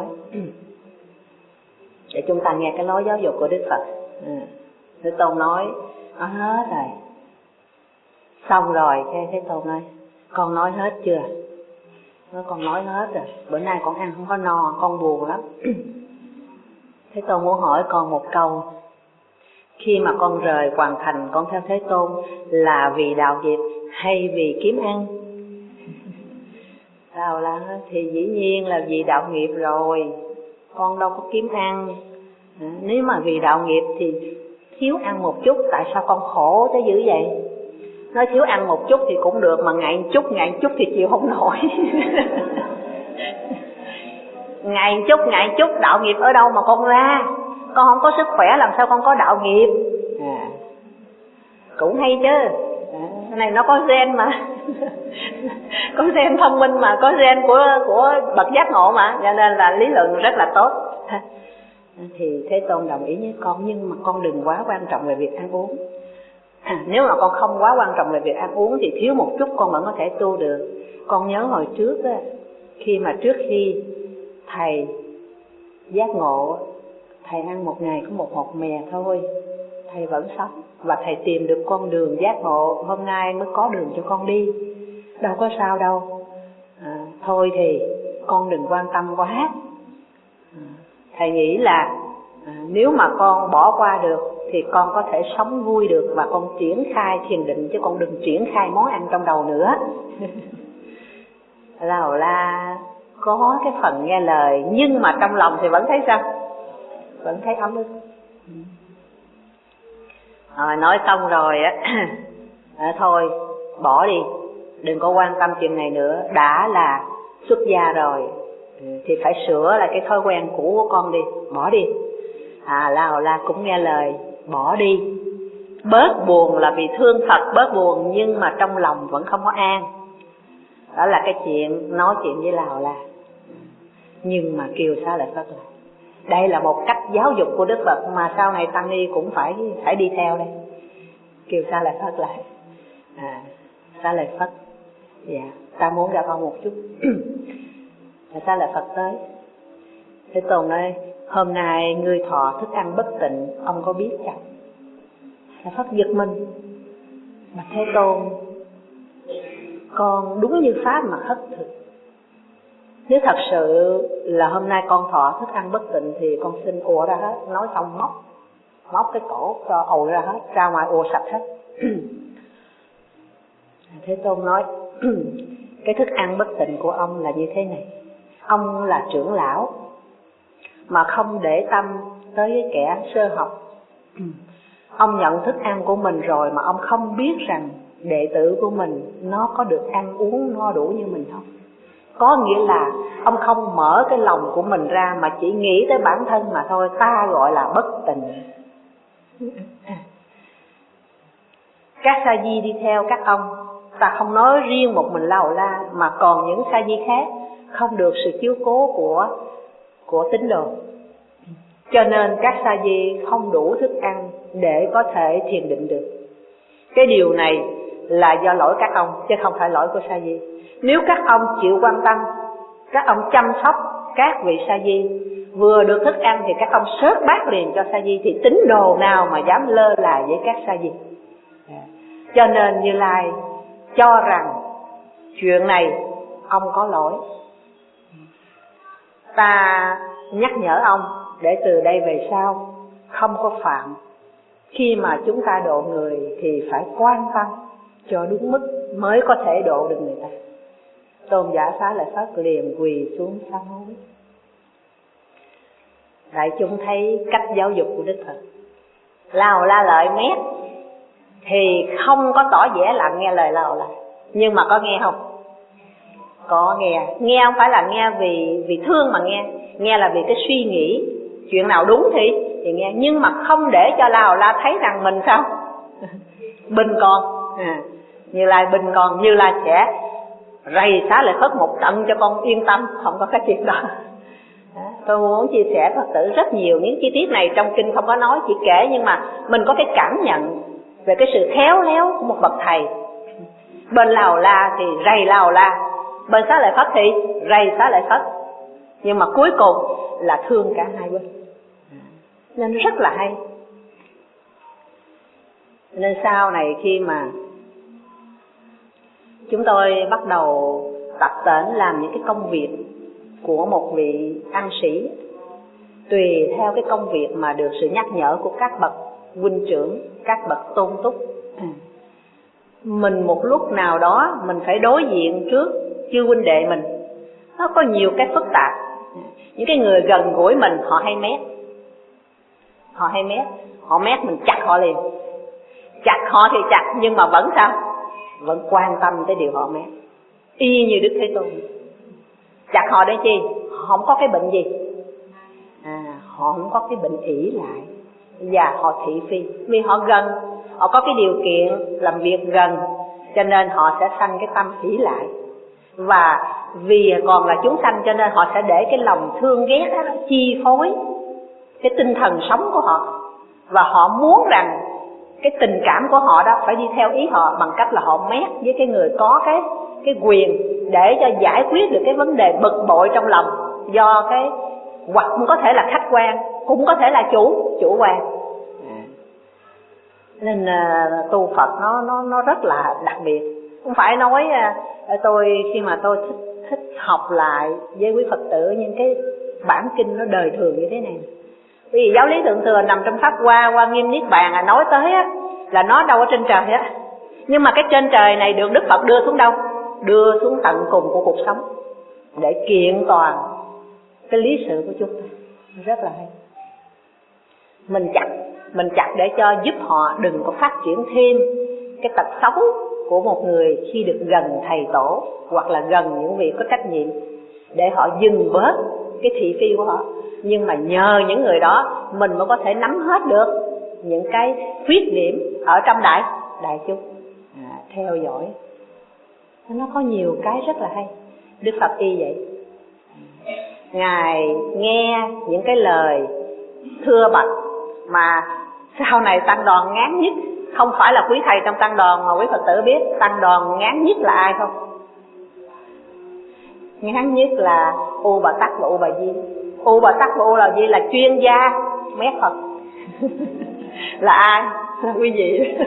để chúng ta nghe cái lối giáo dục của Đức Phật. À, Thế Tôn nói, nói hết rồi. Xong rồi, cái Thế Tôn ơi, con nói hết chưa? Nói con nói hết rồi, bữa nay con ăn không có no, con buồn lắm. Thế Tôn muốn hỏi con một câu. Khi mà con rời hoàn thành con theo Thế Tôn là vì đạo nghiệp hay vì kiếm ăn? Sao là thì dĩ nhiên là vì đạo nghiệp rồi, con đâu có kiếm ăn. À, nếu mà vì đạo nghiệp thì thiếu ăn một chút, tại sao con khổ tới dữ vậy? Nói thiếu ăn một chút thì cũng được, mà ngại chút ngại chút thì chịu không nổi. Ngại chút ngại chút, đạo nghiệp ở đâu mà con ra? Con không có sức khỏe làm sao con có đạo nghiệp? À, cũng hay chứ. À, cái này nó có gen mà. Có gen thông minh mà, có gen của của bậc giác ngộ mà, cho nên là lý luận rất là tốt. Thì Thế Tôn đồng ý với con, nhưng mà con đừng quá quan trọng về việc ăn uống. À, nếu mà con không quá quan trọng về việc ăn uống thì thiếu một chút con vẫn có thể tu được. Con nhớ hồi trước á, khi mà trước khi thầy giác ngộ, thầy ăn một ngày có một hột mè thôi, thầy vẫn sống. Và thầy tìm được con đường giác ngộ, hôm nay mới có đường cho con đi. Đâu có sao đâu. À, thôi thì con đừng quan tâm quá. À, thầy nghĩ là à, nếu mà con bỏ qua được thì con có thể sống vui được, và con triển khai thiền định, chứ con đừng triển khai món ăn trong đầu nữa. Là là có cái phần nghe lời, nhưng mà trong lòng thì vẫn thấy sao? Vẫn thấy ấm ức. À, nói xong rồi á, à, thôi bỏ đi, đừng có quan tâm chuyện này nữa. Đã là xuất gia rồi thì phải sửa lại cái thói quen cũ của con đi, bỏ đi. À, La Hầu La cũng nghe lời, bỏ đi. Bớt buồn là vì thương Phật bớt buồn, nhưng mà trong lòng vẫn không có an. Đó là cái chuyện nói chuyện với La Hầu La. Nhưng mà Kiều Xá Lợi Phất lại, đây là một cách giáo dục của Đức Phật mà sau này tăng ni cũng phải phải đi theo đây. Kiều Xá Lợi Phất lại, à, Xá Lợi Phất, dạ, ta muốn gặp ông một chút. Xá Lợi Phật tới. Thế Tôn ơi, hôm nay ngươi thọ thức ăn bất tịnh, ông có biết chăng? Xá Lợi Phất giật mình. Mà Thế Tôn, con đúng như Pháp mà khất thực. Nếu thật sự là hôm nay con thọ thức ăn bất tịnh thì con xin ùa ra hết. Nói xong móc Móc cái cổ cho ùa ra hết, ra ngoài ùa sạch hết. Thế Tôn nói, cái thức ăn bất tịnh của ông là như thế này. Ông là trưởng lão mà không để tâm tới cái kẻ sơ học. Ông nhận thức ăn của mình rồi mà ông không biết rằng đệ tử của mình nó có được ăn uống no đủ như mình không. Có nghĩa là ông không mở cái lòng của mình ra mà chỉ nghĩ tới bản thân mà thôi. Ta gọi là bất tịnh. Các sa di đi theo các ông, ta không nói riêng một mình La Hầu La, mà còn những sa di khác không được sự chiếu cố của của tín đồ. Cho nên các sa di không đủ thức ăn để có thể thiền định được. Cái điều này là do lỗi các ông, chứ không phải lỗi của sa di. Nếu các ông chịu quan tâm, các ông chăm sóc các vị sa di, vừa được thức ăn thì các ông sớt bát liền cho sa di, thì tín đồ nào mà dám lơ là với các sa di. Cho nên Như Lai cho rằng chuyện này ông có lỗi. Ta nhắc nhở ông để từ đây về sau không có phạm. Khi mà chúng ta độ người thì phải quan tâm cho đúng mức mới có thể độ được người ta. Tôn giả Xá Lợi Phất liền quỳ xuống sám hối. Đại chúng thấy cách giáo dục của Đức Phật, Lào La Lợi mét thì không có tỏ vẻ là nghe lời Lào La, nhưng mà có nghe không? Có nghe. Nghe không phải là nghe vì vì thương mà nghe, nghe là vì cái suy nghĩ chuyện nào đúng thì thì nghe, nhưng mà không để cho Lào La thấy rằng mình sao bình còn. À, Như Lai bình còn, Như Lai sẽ rầy Xá Lợi Phất một trận cho con yên tâm, không có cái chuyện đó. Tôi muốn chia sẻ Phật tử rất nhiều những chi tiết này trong kinh không có nói, chỉ kể, nhưng mà mình có cái cảm nhận về cái sự khéo léo của một bậc thầy. Bên Lào La thì rầy Lào La, bên Xá Lợi Phất thì rầy Xá Lợi Phất, nhưng mà cuối cùng là thương cả hai bên, nên rất là hay. Nên sau này khi mà chúng tôi bắt đầu tập tễnh làm những cái công việc của một vị ăn sĩ, tùy theo cái công việc mà được sự nhắc nhở của các bậc huynh trưởng, các bậc tôn túc, mình một lúc nào đó mình phải đối diện trước chư huynh đệ mình. Nó có nhiều cái phức tạp. Những cái người gần gũi mình họ hay mét, họ hay mét, họ mét mình chặt họ liền. Chặt họ thì chặt, nhưng mà vẫn sao? Vẫn quan tâm tới điều họ mét. Y như Đức Thế Tôn. Chặt họ để chi? Họ không có cái bệnh gì, à, họ không có cái bệnh ỷ lại, và họ thị phi. Vì họ gần, họ có cái điều kiện làm việc gần, cho nên họ sẽ sanh cái tâm ỷ lại. Và vì còn là chúng sanh cho nên họ sẽ để cái lòng thương ghét đó chi phối cái tinh thần sống của họ. Và họ muốn rằng cái tình cảm của họ đó phải đi theo ý họ, bằng cách là họ mét với cái người có cái cái quyền để cho giải quyết được cái vấn đề bực bội trong lòng, do cái hoặc cũng có thể là khách quan, cũng có thể là chủ chủ quan. Nên uh, tu Phật nó nó nó rất là đặc biệt. Không phải nói uh, tôi khi mà tôi thích thích học lại với quý Phật tử những cái bản kinh nó đời thường như thế này. Bởi vì giáo lý thượng thừa nằm trong pháp Hoa, Hoa Nghiêm Niết Bàn à, nói tới á là nó đâu ở trên trời á. Nhưng mà cái trên trời này được Đức Phật đưa xuống đâu? Đưa xuống tận cùng của cuộc sống để kiện toàn cái lý sự của chúng ta. Rất là hay. Mình chặt, mình chặt để cho giúp họ đừng có phát triển thêm cái tật xấu của một người khi được gần thầy tổ hoặc là gần những vị có trách nhiệm, để họ dừng bớt cái thị phi của họ. Nhưng mà nhờ những người đó mình mới có thể nắm hết được những cái khuyết điểm ở trong đại đại chúng, à, theo dõi. Nó có nhiều cái rất là hay. Đức Phật y vậy. Ngài nghe những cái lời thưa bạch mà sau này tăng đoàn ngán nhất. Không phải là quý thầy trong tăng đoàn mà quý Phật tử biết tăng đoàn ngán nhất là ai không? Ngán nhất là U Bà Tắc và U Bà Di. U Bà Tắc và U Bà Di là chuyên gia mét Phật. Là ai? Quý vị.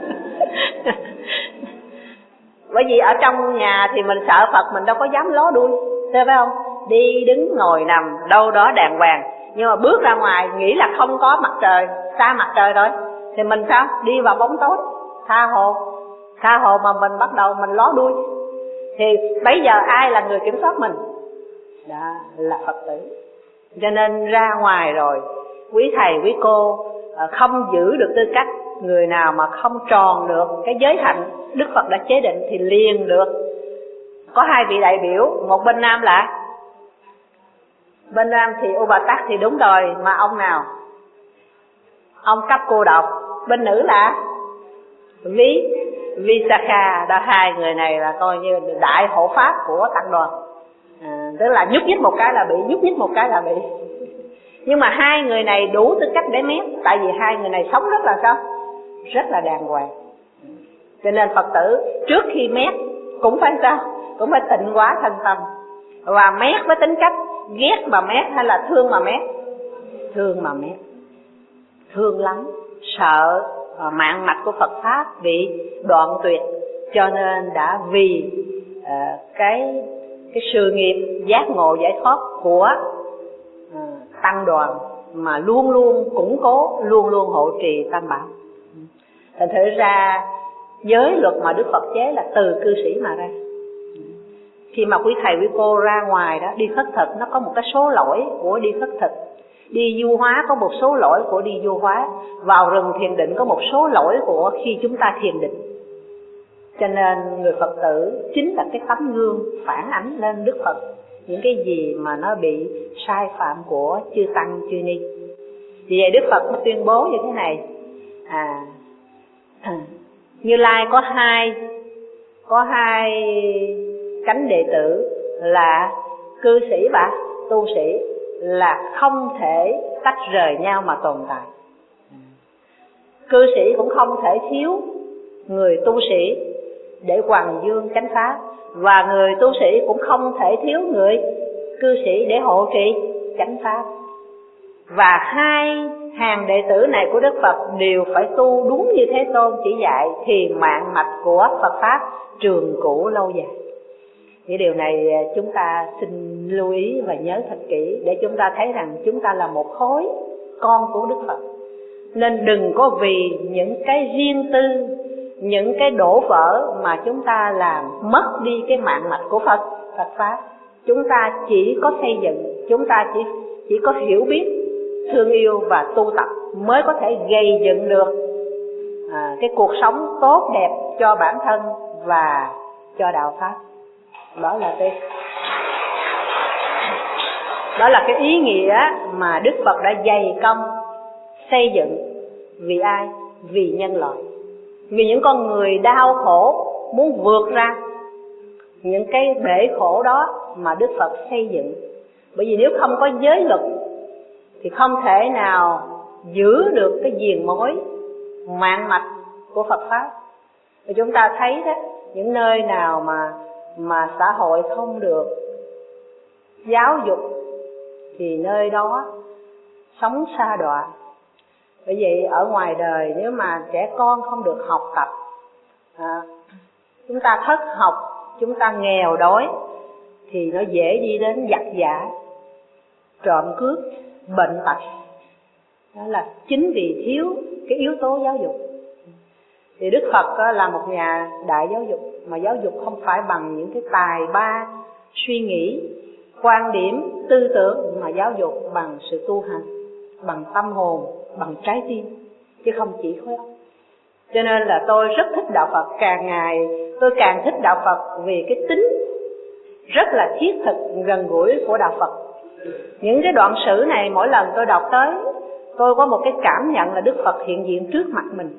Bởi vì ở trong nhà thì mình sợ Phật, mình đâu có dám ló đuôi, thấy phải không? Đi đứng ngồi nằm đâu đó đàng hoàng. Nhưng mà bước ra ngoài nghĩ là không có mặt trời, xa mặt trời rồi, thì mình sao? Đi vào bóng tối, tha hồ. Tha hồ mà mình bắt đầu mình ló đuôi, thì bây giờ ai là người kiểm soát mình? Đó là Phật tử. Cho nên ra ngoài rồi, quý thầy, quý cô không giữ được tư cách, người nào mà không tròn được cái giới hạnh Đức Phật đã chế định thì liền được. Có hai vị đại biểu, một bên nam là bên nam thì U Bà Tắc thì đúng rồi, mà ông nào? Ông cấp cô độc. Bên nữ là Vi Visakha. Đó, hai người này là coi như đại hộ pháp của tăng đoàn, à, tức là nhúc nhích một cái là bị, nhúc nhích một cái là bị. Nhưng mà hai người này đủ tư cách để mét, tại vì hai người này sống rất là sao? Rất là đàng hoàng. Cho nên Phật tử trước khi mét cũng phải sao? Cũng phải tịnh hóa thân tâm. Và mét với tính cách ghét mà mét hay là thương mà mét? Thương mà mét. Thương lắm, sợ mạng mạch của Phật Pháp bị đoạn tuyệt, cho nên đã vì uh, cái cái sự nghiệp giác ngộ giải thoát của uh, tăng đoàn mà luôn luôn củng cố, luôn luôn hộ trì tam bảo. Thành thử ra giới luật mà Đức Phật chế là từ cư sĩ mà ra. Khi mà quý thầy quý cô ra ngoài đó đi khất thực, nó có một cái số lỗi của đi khất thực. Đi du hóa có một số lỗi của đi du hóa. Vào rừng thiền định có một số lỗi của khi chúng ta thiền định. Cho nên người Phật tử chính là cái tấm gương phản ánh lên Đức Phật những cái gì mà nó bị sai phạm của chư Tăng chư Ni. Vì vậy Đức Phật mới tuyên bố như thế này. À, Như Lai có hai Có hai cánh đệ tử là cư sĩ và tu sĩ, là không thể tách rời nhau mà tồn tại. Cư sĩ cũng không thể thiếu người tu sĩ để hoằng dương chánh pháp, và người tu sĩ cũng không thể thiếu người cư sĩ để hộ trì chánh pháp. Và hai hàng đệ tử này của Đức Phật đều phải tu đúng như Thế Tôn chỉ dạy, thì mạng mạch của Phật pháp trường cửu lâu dài. Cái điều này chúng ta xin lưu ý và nhớ thật kỹ, để chúng ta thấy rằng chúng ta là một khối con của Đức Phật. Nên đừng có vì những cái riêng tư, những cái đổ vỡ mà chúng ta làm mất đi cái mạng mạch của Phật, Phật pháp. Chúng ta chỉ có xây dựng, chúng ta chỉ, chỉ có hiểu biết, thương yêu và tu tập mới có thể gây dựng được à, cái cuộc sống tốt đẹp cho bản thân và cho đạo pháp. Đó là cái Đó là cái ý nghĩa mà Đức Phật đã dày công xây dựng. Vì ai? Vì nhân loại. Vì những con người đau khổ muốn vượt ra những cái bể khổ đó mà Đức Phật xây dựng. Bởi vì nếu không có giới luật thì không thể nào giữ được cái diền mối mạng mạch của Phật pháp. Và chúng ta thấy đó, những nơi nào mà mà xã hội không được giáo dục thì nơi đó sống sa đọa. Bởi vậy ở ngoài đời nếu mà trẻ con không được học tập, à, chúng ta thất học, chúng ta nghèo đói, thì nó dễ đi đến giặc giả, trộm cướp, bệnh tật. Đó là chính vì thiếu cái yếu tố giáo dục. Thì Đức Phật là một nhà đại giáo dục, mà giáo dục không phải bằng những cái tài ba, suy nghĩ, quan điểm, tư tưởng, mà giáo dục bằng sự tu hành, bằng tâm hồn, bằng trái tim, chứ không chỉ khối óc. Cho nên là tôi rất thích đạo Phật, càng ngày tôi càng thích đạo Phật vì cái tính rất là thiết thực, gần gũi của đạo Phật. Những cái đoạn sử này mỗi lần tôi đọc tới, tôi có một cái cảm nhận là Đức Phật hiện diện trước mặt mình.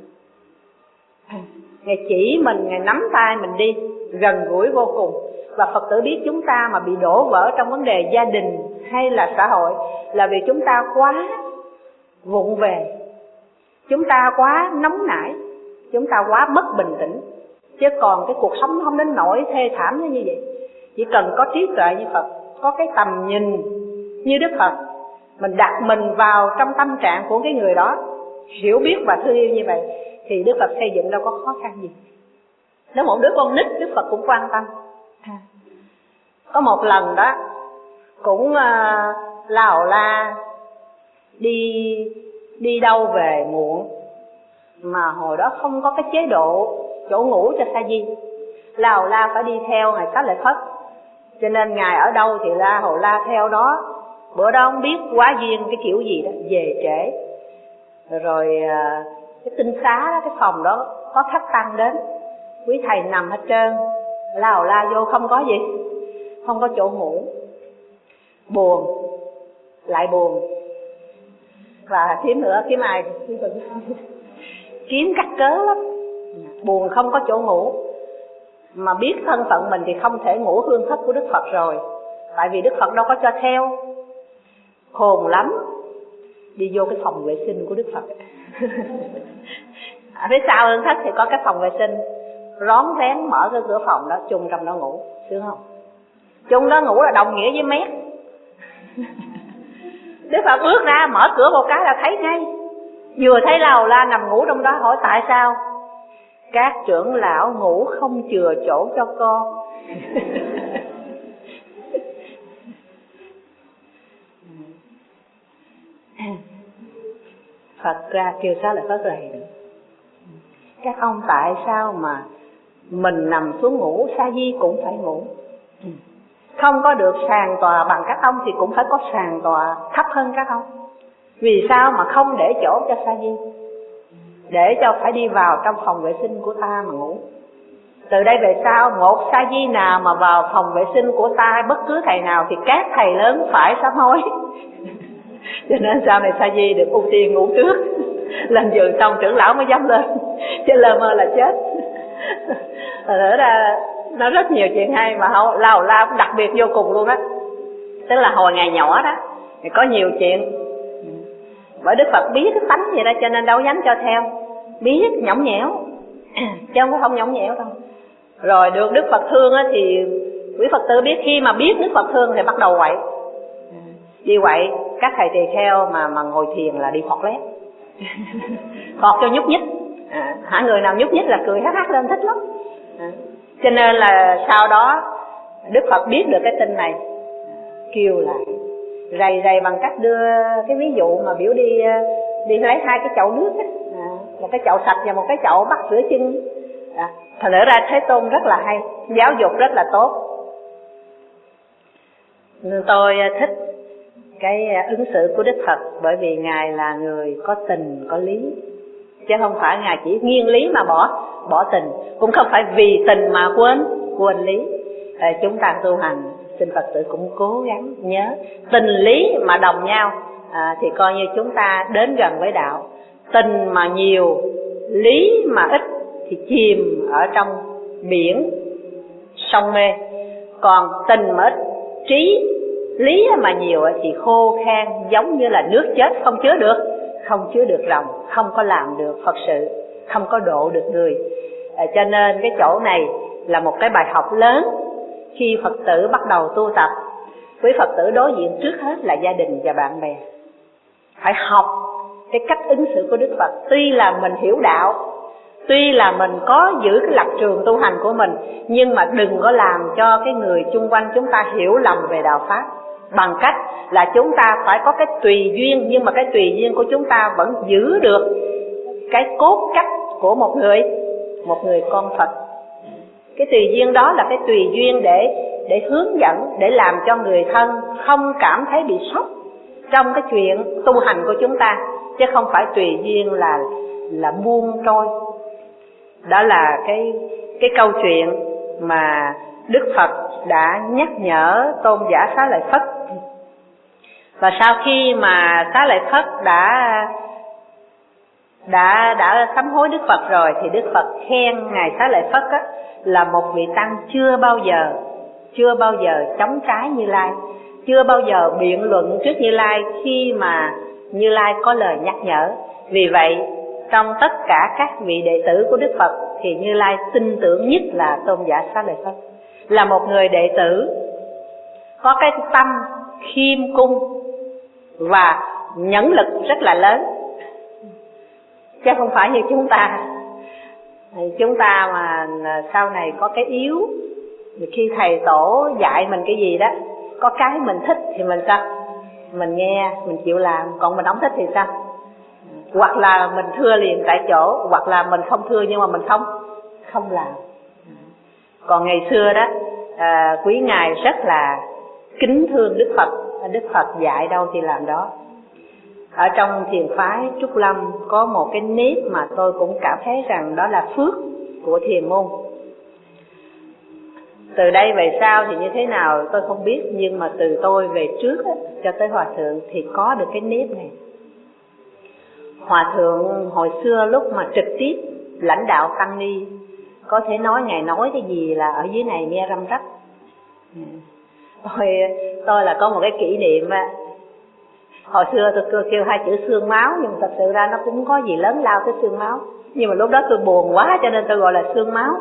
Ngài chỉ mình, Ngài nắm tay mình đi, gần gũi vô cùng. Và Phật tử biết chúng ta mà bị đổ vỡ trong vấn đề gia đình hay là xã hội là vì chúng ta quá vụng về, chúng ta quá nóng nảy, chúng ta quá mất bình tĩnh. Chứ còn cái cuộc sống không đến nỗi thê thảm như vậy. Chỉ cần có trí tuệ như Phật, có cái tầm nhìn như Đức Phật, mình đặt mình vào trong tâm trạng của cái người đó, hiểu biết và thương yêu như vậy, thì Đức Phật xây dựng đâu có khó khăn gì. Nếu một đứa con nít Đức Phật cũng quan tâm. Có một lần đó cũng uh, lào la đi đi đâu về muộn, mà hồi đó không có cái chế độ chỗ ngủ cho sa di, lào la phải đi theo Ngài Xá Lợi Phất. Cho nên Ngài ở đâu thì la hồ la theo đó. Bữa đó không biết quá duyên cái kiểu gì đó, về trễ. Rồi uh, cái tinh xá đó, cái phòng đó có khách tăng đến, quý thầy nằm hết trơn, la hồ la vô không có gì, không có chỗ ngủ. Buồn, lại buồn. Và kiếm nữa, kiếm ai? Kiếm cắt cớ lắm. Buồn không có chỗ ngủ, mà biết thân phận mình thì không thể ngủ hương thất của Đức Phật rồi, tại vì Đức Phật đâu có cho theo. Khôn lắm, đi vô cái phòng vệ sinh của Đức Phật. À, phía sau hương thất thì có cái phòng vệ sinh, rón rén mở cái cửa phòng đó, chung trong đó ngủ, sướng không? Chung đó ngủ là đồng nghĩa với mét. Đức Phật bước ra mở cửa một cái là thấy ngay, vừa thấy lầu la nằm ngủ trong đó. Hỏi tại sao? Các trưởng lão ngủ không chừa chỗ cho con. Phật ra kêu Xá Lợi Phất rầy nữa, các ông tại sao mà mình nằm xuống ngủ, sa di cũng phải ngủ, Không có được sàn tòa bằng các ông thì cũng phải có sàn tòa thấp hơn các ông. Vì sao mà không để chỗ cho sa di, để cho phải đi vào trong phòng vệ sinh của ta mà ngủ. Từ đây về sau, một sa di nào mà vào phòng vệ sinh của ta, bất cứ thầy nào thì các thầy lớn phải sám hối. Cho nên sau này sa di được ưu tiên ngủ trước, lên giường xong trưởng lão mới dám lên, chứ lơ mơ là chết. Thật ra nó rất nhiều chuyện hay mà Lào La cũng đặc biệt vô cùng luôn á. Tức là hồi ngày nhỏ đó thì có nhiều chuyện, bởi Đức Phật biết cái tánh vậy đó, cho nên đâu dám cho theo, biết nhõng nhẽo chứ không có không nhõng nhẽo đâu. Rồi được Đức Phật thương á, thì quý Phật tử biết khi mà biết Đức Phật thương thì bắt đầu quậy. Đi quậy, các thầy tỳ kheo mà mà ngồi thiền là đi phọt lét, phọt cho nhúc nhích. À, hả người nào nhúc nhích là cười hát hát lên thích lắm. À, cho nên là sau đó Đức Phật biết được cái tin này, kêu lại rầy rầy bằng cách đưa cái ví dụ mà biểu đi đi lấy hai cái chậu nước á, à, một cái chậu sạch và một cái chậu bắt rửa chân. À, thành ra Thế Tôn rất là hay, giáo dục rất là tốt. Nên tôi thích cái ứng xử của Đức Phật, bởi vì Ngài là người có tình, có lý, chứ không phải Ngài chỉ nghiêng lý mà bỏ bỏ tình, cũng không phải vì tình mà quên quên lý. À, chúng ta tu hành, xin Phật tử cũng cố gắng nhớ tình lý mà đồng nhau, à, thì coi như chúng ta đến gần với đạo. Tình mà nhiều, lý mà ít thì chìm ở trong biển sông mê. Còn tình mà ít, trí lý mà nhiều thì khô khan, giống như là nước chết không chứa được, không chứa được rồng, không có làm được Phật sự, không có độ được người. À, cho nên cái chỗ này là một cái bài học lớn khi Phật tử bắt đầu tu tập. Quý Phật tử đối diện trước hết là gia đình và bạn bè, phải học cái cách ứng xử của Đức Phật. Tuy là mình hiểu đạo, tuy là mình có giữ cái lập trường tu hành của mình, nhưng mà đừng có làm cho cái người chung quanh chúng ta hiểu lầm về đạo Pháp, bằng cách là chúng ta phải có cái tùy duyên, nhưng mà cái tùy duyên của chúng ta vẫn giữ được cái cốt cách của một người một người con Phật. Cái tùy duyên đó là cái tùy duyên để để hướng dẫn, để làm cho người thân không cảm thấy bị sốc trong cái chuyện tu hành của chúng ta, chứ không phải tùy duyên là là buông trôi. Đó là cái cái câu chuyện mà Đức Phật đã nhắc nhở Tôn giả Xá Lợi Phất. Và sau khi mà Xá Lợi Phất đã đã đã sám hối Đức Phật rồi, thì Đức Phật khen ngài Xá Lợi Phất á, là một vị tăng chưa bao giờ chưa bao giờ chống trái Như Lai, chưa bao giờ biện luận trước Như Lai khi mà Như Lai có lời nhắc nhở. Vì vậy trong tất cả các vị đệ tử của Đức Phật thì Như Lai tin tưởng nhất là Tôn giả Xá Lợi Phất, là một người đệ tử có cái tâm khiêm cung và nhẫn lực rất là lớn, chứ không phải như chúng ta. Chúng ta mà sau này có cái yếu, khi thầy tổ dạy mình cái gì đó, có cái mình thích thì mình sao? Mình nghe, mình chịu làm, còn mình không thích thì sao? Hoặc là mình thưa liền tại chỗ, hoặc là mình không thưa nhưng mà mình không không làm. Còn ngày xưa đó, à, quý ngài rất là kính thương Đức Phật, Đức Phật dạy đâu thì làm đó. Ở trong thiền phái Trúc Lâm có một cái nếp mà tôi cũng cảm thấy rằng đó là phước của thiền môn. Từ đây về sau thì như thế nào tôi không biết, nhưng mà từ tôi về trước á, cho tới Hòa Thượng thì có được cái nếp này. Hòa Thượng hồi xưa lúc mà trực tiếp lãnh đạo tăng ni, có thể nói ngài nói cái gì là ở dưới này nghe răm rắp. Tôi, tôi là có một cái kỷ niệm á, hồi xưa tôi kêu hai chữ xương máu, nhưng thật sự ra nó cũng có gì lớn lao tới xương máu. Nhưng mà lúc đó tôi buồn quá cho nên tôi gọi là xương máu.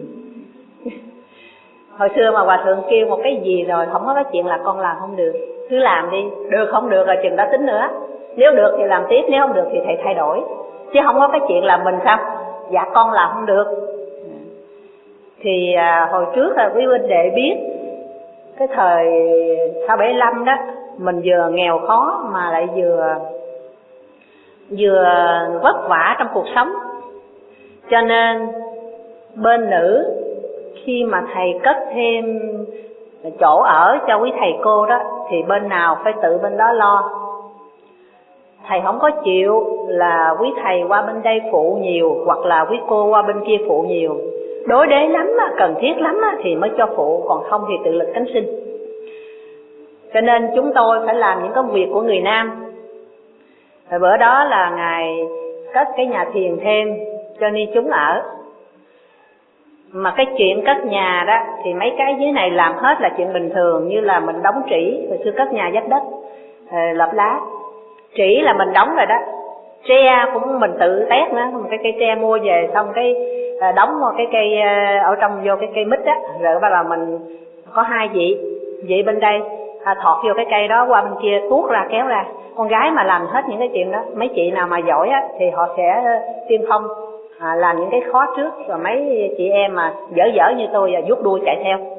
Hồi xưa mà Hòa Thượng kêu một cái gì rồi không có cái chuyện là con làm không được, cứ làm đi, được không được rồi chừng đó tính nữa. Nếu được thì làm tiếp, nếu không được thì thầy thay đổi. Chứ không có cái chuyện là mình sao, dạ con làm không được. Thì à, hồi trước là quý huynh đệ biết, cái thời sau bảy lăm đó, mình vừa nghèo khó mà lại vừa vừa vất vả trong cuộc sống. Cho nên bên nữ khi mà thầy cất thêm chỗ ở cho quý thầy cô đó thì bên nào phải tự bên đó lo. Thầy không có chịu là quý thầy qua bên đây phụ nhiều, hoặc là quý cô qua bên kia phụ nhiều. Đối đế lắm, cần thiết lắm thì mới cho phụ, còn không thì tự lực cánh sinh. Cho nên chúng tôi phải làm những công việc của người nam. Rồi bữa đó là Ngài cất cái nhà thiền thêm cho ni chúng ở. Mà cái chuyện cất nhà đó thì mấy cái dưới này làm hết là chuyện bình thường, như là mình đóng trĩ, hồi xưa cất nhà vách đất, lợp lá. Trĩ là mình đóng rồi đó, tre cũng mình tự tét nữa, một cái cây tre mua về xong cái đóng vào cái cây ở trong vô cái cây mít á, rồi bắt đầu mình có hai vị, vị bên đây à, thọt vô cái cây đó, qua bên kia tuốt ra kéo ra. Con gái mà làm hết những cái chuyện đó, mấy chị nào mà giỏi á thì họ sẽ tiên phong à, làm những cái khó trước, rồi mấy chị em mà dở dở như tôi và vuốt đuôi chạy theo.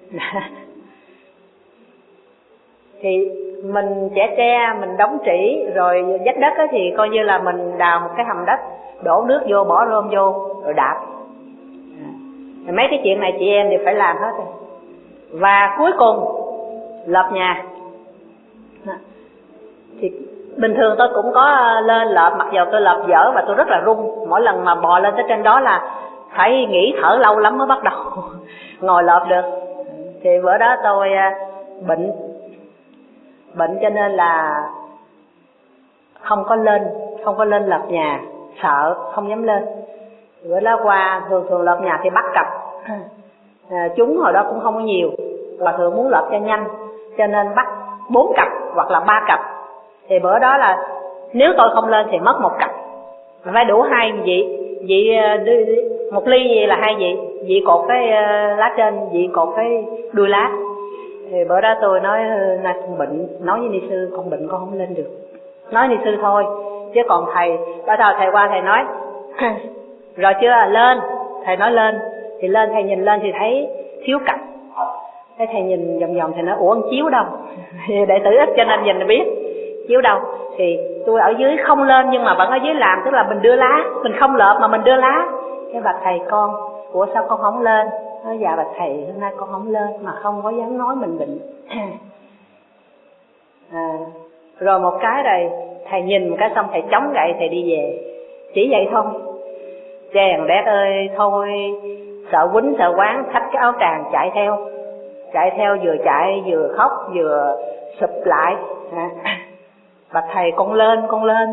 Thì mình chẻ tre, mình đóng trĩ, rồi vách đất á thì coi như là mình đào một cái hầm đất, đổ nước vô, bỏ rơm vô, rồi đạp. Rồi mấy cái chuyện này chị em đều phải làm hết rồi. Và cuối cùng lợp nhà. Thì bình thường tôi cũng có lên lợp, mặc dù tôi lợp dở và tôi rất là run. Mỗi lần mà bò lên tới trên đó là phải nghỉ thở lâu lắm mới bắt đầu ngồi lợp được. Thì bữa đó tôi bệnh Bệnh cho nên là không có lên, không có lên lợp nhà, sợ, không dám lên. Bữa đó qua, thường thường lợp nhà thì bắt cặp. À, chúng hồi đó cũng không có nhiều, và thường muốn lợp cho nhanh, cho nên bắt bốn cặp hoặc là ba cặp. Thì bữa đó là nếu tôi không lên thì mất một cặp, phải đủ hai vị, vị một ly gì là hai vị, vị cột cái lá trên, vị cột cái đuôi lá. Thì bữa đó tôi nói nay con bệnh, nói với ni sư con bệnh con không lên được, nói ni sư thôi, chứ còn thầy bắt đầu thầy qua thầy nói rồi chưa à, lên. Thầy nói lên thì lên, thầy nhìn lên thì thấy thiếu cặp. Thế thầy nhìn vòng vòng thầy nói ủa con chiếu đâu? Đệ tử ít cho nên nhìn là biết chiếu đâu. Thì tôi ở dưới không lên nhưng mà vẫn ở dưới làm, tức là mình đưa lá, mình không lợp mà mình đưa lá. Cái bạch thầy con, ủa sao con không lên? Nói dạ bạch thầy hôm nay con không lên, mà không có dám nói mình bệnh. À, rồi một cái rồi thầy nhìn một cái xong thầy chống gậy thầy đi về, chỉ vậy thôi. Chàng đét ơi, thôi sợ quýnh sợ quán, xách cái áo tràng chạy theo, chạy theo vừa chạy vừa khóc vừa sụp lại. À, bạch thầy con lên, con lên.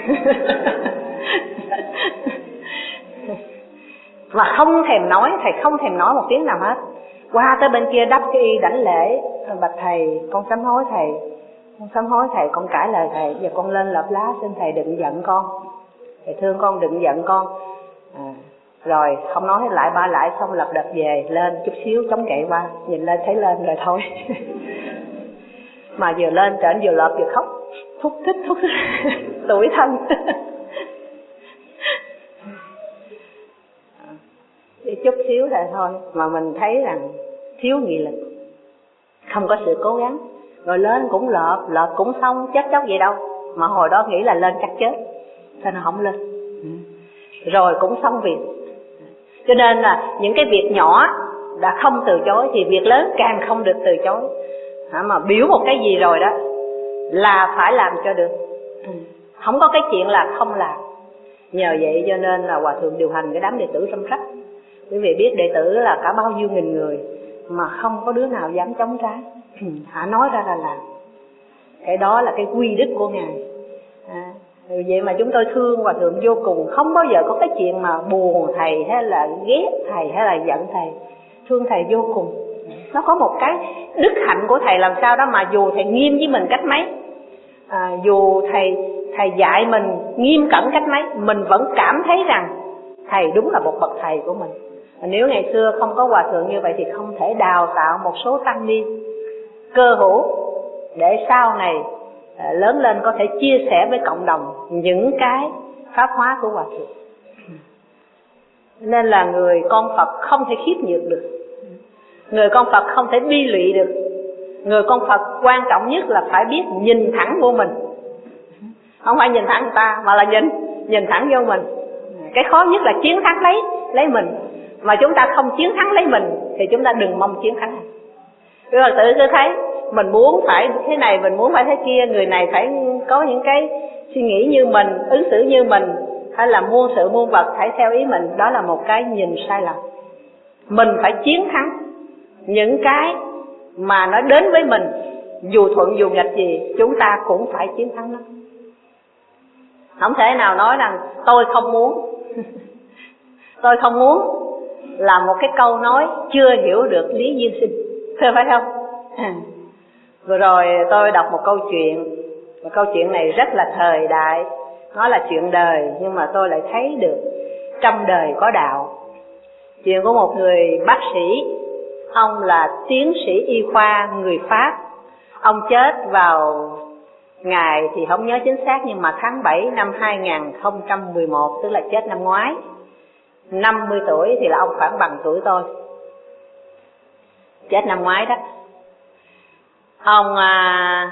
Mà không thèm nói, thầy không thèm nói một tiếng nào hết. Qua tới bên kia đắp cái y đảnh lễ, bạch thầy con sám hối thầy, con sám hối thầy, con cãi lời thầy, giờ con lên lợp lá, xin thầy đừng giận con, thầy thương con đừng giận con. À, rồi không nói lại ba lại, xong lập đợt về lên chút xíu chống gậy qua, nhìn lên thấy lên rồi thôi. Mà vừa lên trển vừa lợp vừa khóc, thúc thích thúc thích. Tủi thân. Đi chút xíu là thôi, mà mình thấy rằng thiếu nghị lực, không có sự cố gắng. Rồi lên cũng lợp, lợp cũng xong, chết chóc gì đâu. Mà hồi đó nghĩ là lên chắc chết, cho nên không lên. Rồi cũng xong việc. Cho nên là những cái việc nhỏ đã không từ chối thì việc lớn càng không được từ chối. Mà biểu một cái gì rồi đó là phải làm cho được, không có cái chuyện là không làm. Nhờ vậy cho nên là hòa thượng điều hành cái đám đệ tử răm rắp. Quý vị biết đệ tử là cả bao nhiêu nghìn người mà không có đứa nào dám chống trái. Hả, nói ra là làm. Cái đó là cái quy đức của Ngài. À, vậy mà chúng tôi thương hòa thượng vô cùng, không bao giờ có cái chuyện mà buồn thầy hay là ghét thầy hay là giận thầy. Thương thầy vô cùng. Nó có một cái đức hạnh của thầy làm sao đó mà dù thầy nghiêm với mình cách mấy, à, dù thầy thầy dạy mình nghiêm cẩn cách mấy, mình vẫn cảm thấy rằng thầy đúng là một bậc thầy của mình. Nếu ngày xưa không có hòa thượng như vậy thì không thể đào tạo một số tăng ni cơ hữu để sau này à, lớn lên có thể chia sẻ với cộng đồng những cái pháp hóa của hòa thượng. Nên là người con Phật không thể khiếp nhược được, người con Phật không thể bi lụy được. Người con Phật quan trọng nhất là phải biết nhìn thẳng vô mình, không phải nhìn thẳng người ta mà là nhìn nhìn thẳng vô mình. Cái khó nhất là chiến thắng lấy lấy mình, mà chúng ta không chiến thắng lấy mình thì chúng ta đừng mong chiến thắng. Rồi tự cứ thấy mình muốn phải thế này, mình muốn phải thế kia, người này phải có những cái suy nghĩ như mình, ứng xử như mình, hay là muôn sự muôn vật phải theo ý mình. Đó là một cái nhìn sai lầm. Mình phải chiến thắng những cái mà nó đến với mình, dù thuận dù nghịch gì chúng ta cũng phải chiến thắng nó. Không thể nào nói rằng tôi không muốn tôi không muốn là một cái câu nói chưa hiểu được lý duyên sinh, phải không? Vừa rồi tôi đọc một câu chuyện, một câu chuyện này rất là thời đại, nó là chuyện đời nhưng mà tôi lại thấy được trong đời có đạo. Chuyện của một người bác sĩ, ông là tiến sĩ y khoa người Pháp. Ông chết vào ngày thì không nhớ chính xác, nhưng mà tháng bảy năm hai nghìn không trăm mười một, tức là chết năm ngoái. Năm mươi tuổi thì là ông khoảng bằng tuổi tôi, chết năm ngoái đó. Ông à,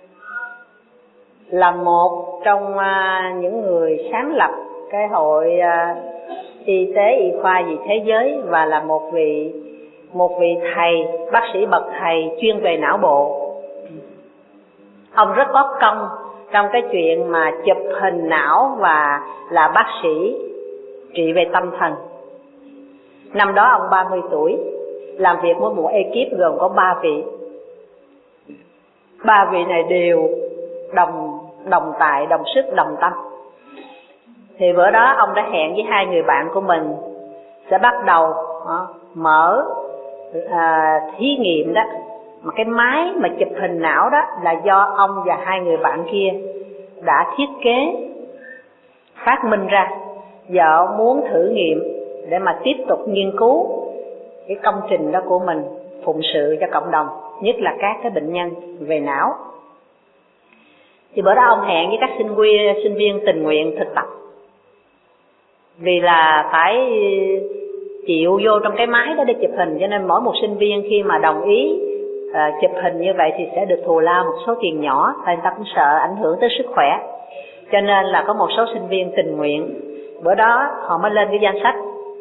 là một trong à, những người sáng lập cái hội à, y tế y khoa gì thế giới, và là một vị một vị thầy, bác sĩ bậc thầy chuyên về não bộ. Ông rất có công trong cái chuyện mà chụp hình não và là bác sĩ trị về tâm thần. Năm đó ông ba mươi tuổi, làm việc với một ekip gồm có ba vị. Ba vị này đều đồng đồng tài, đồng sức, đồng tâm. Thì bữa đó ông đã hẹn với hai người bạn của mình sẽ bắt đầu đó, mở à, thí nghiệm đó. Mà cái máy mà chụp hình não đó là do ông và hai người bạn kia đã thiết kế, phát minh ra. Giờ ông muốn thử nghiệm để mà tiếp tục nghiên cứu cái công trình đó của mình, phụng sự cho cộng đồng, nhất là các cái bệnh nhân về não. Thì bữa đó ông hẹn với các sinh viên, sinh viên tình nguyện thực tập. Vì là phải chịu vô trong cái máy đó để chụp hình, cho nên mỗi một sinh viên khi mà đồng ý À, chụp hình như vậy thì sẽ được thù lao một số tiền nhỏ, tại người ta cũng sợ ảnh hưởng tới sức khỏe. Cho nên là có một số sinh viên tình nguyện, bữa đó họ mới lên cái danh sách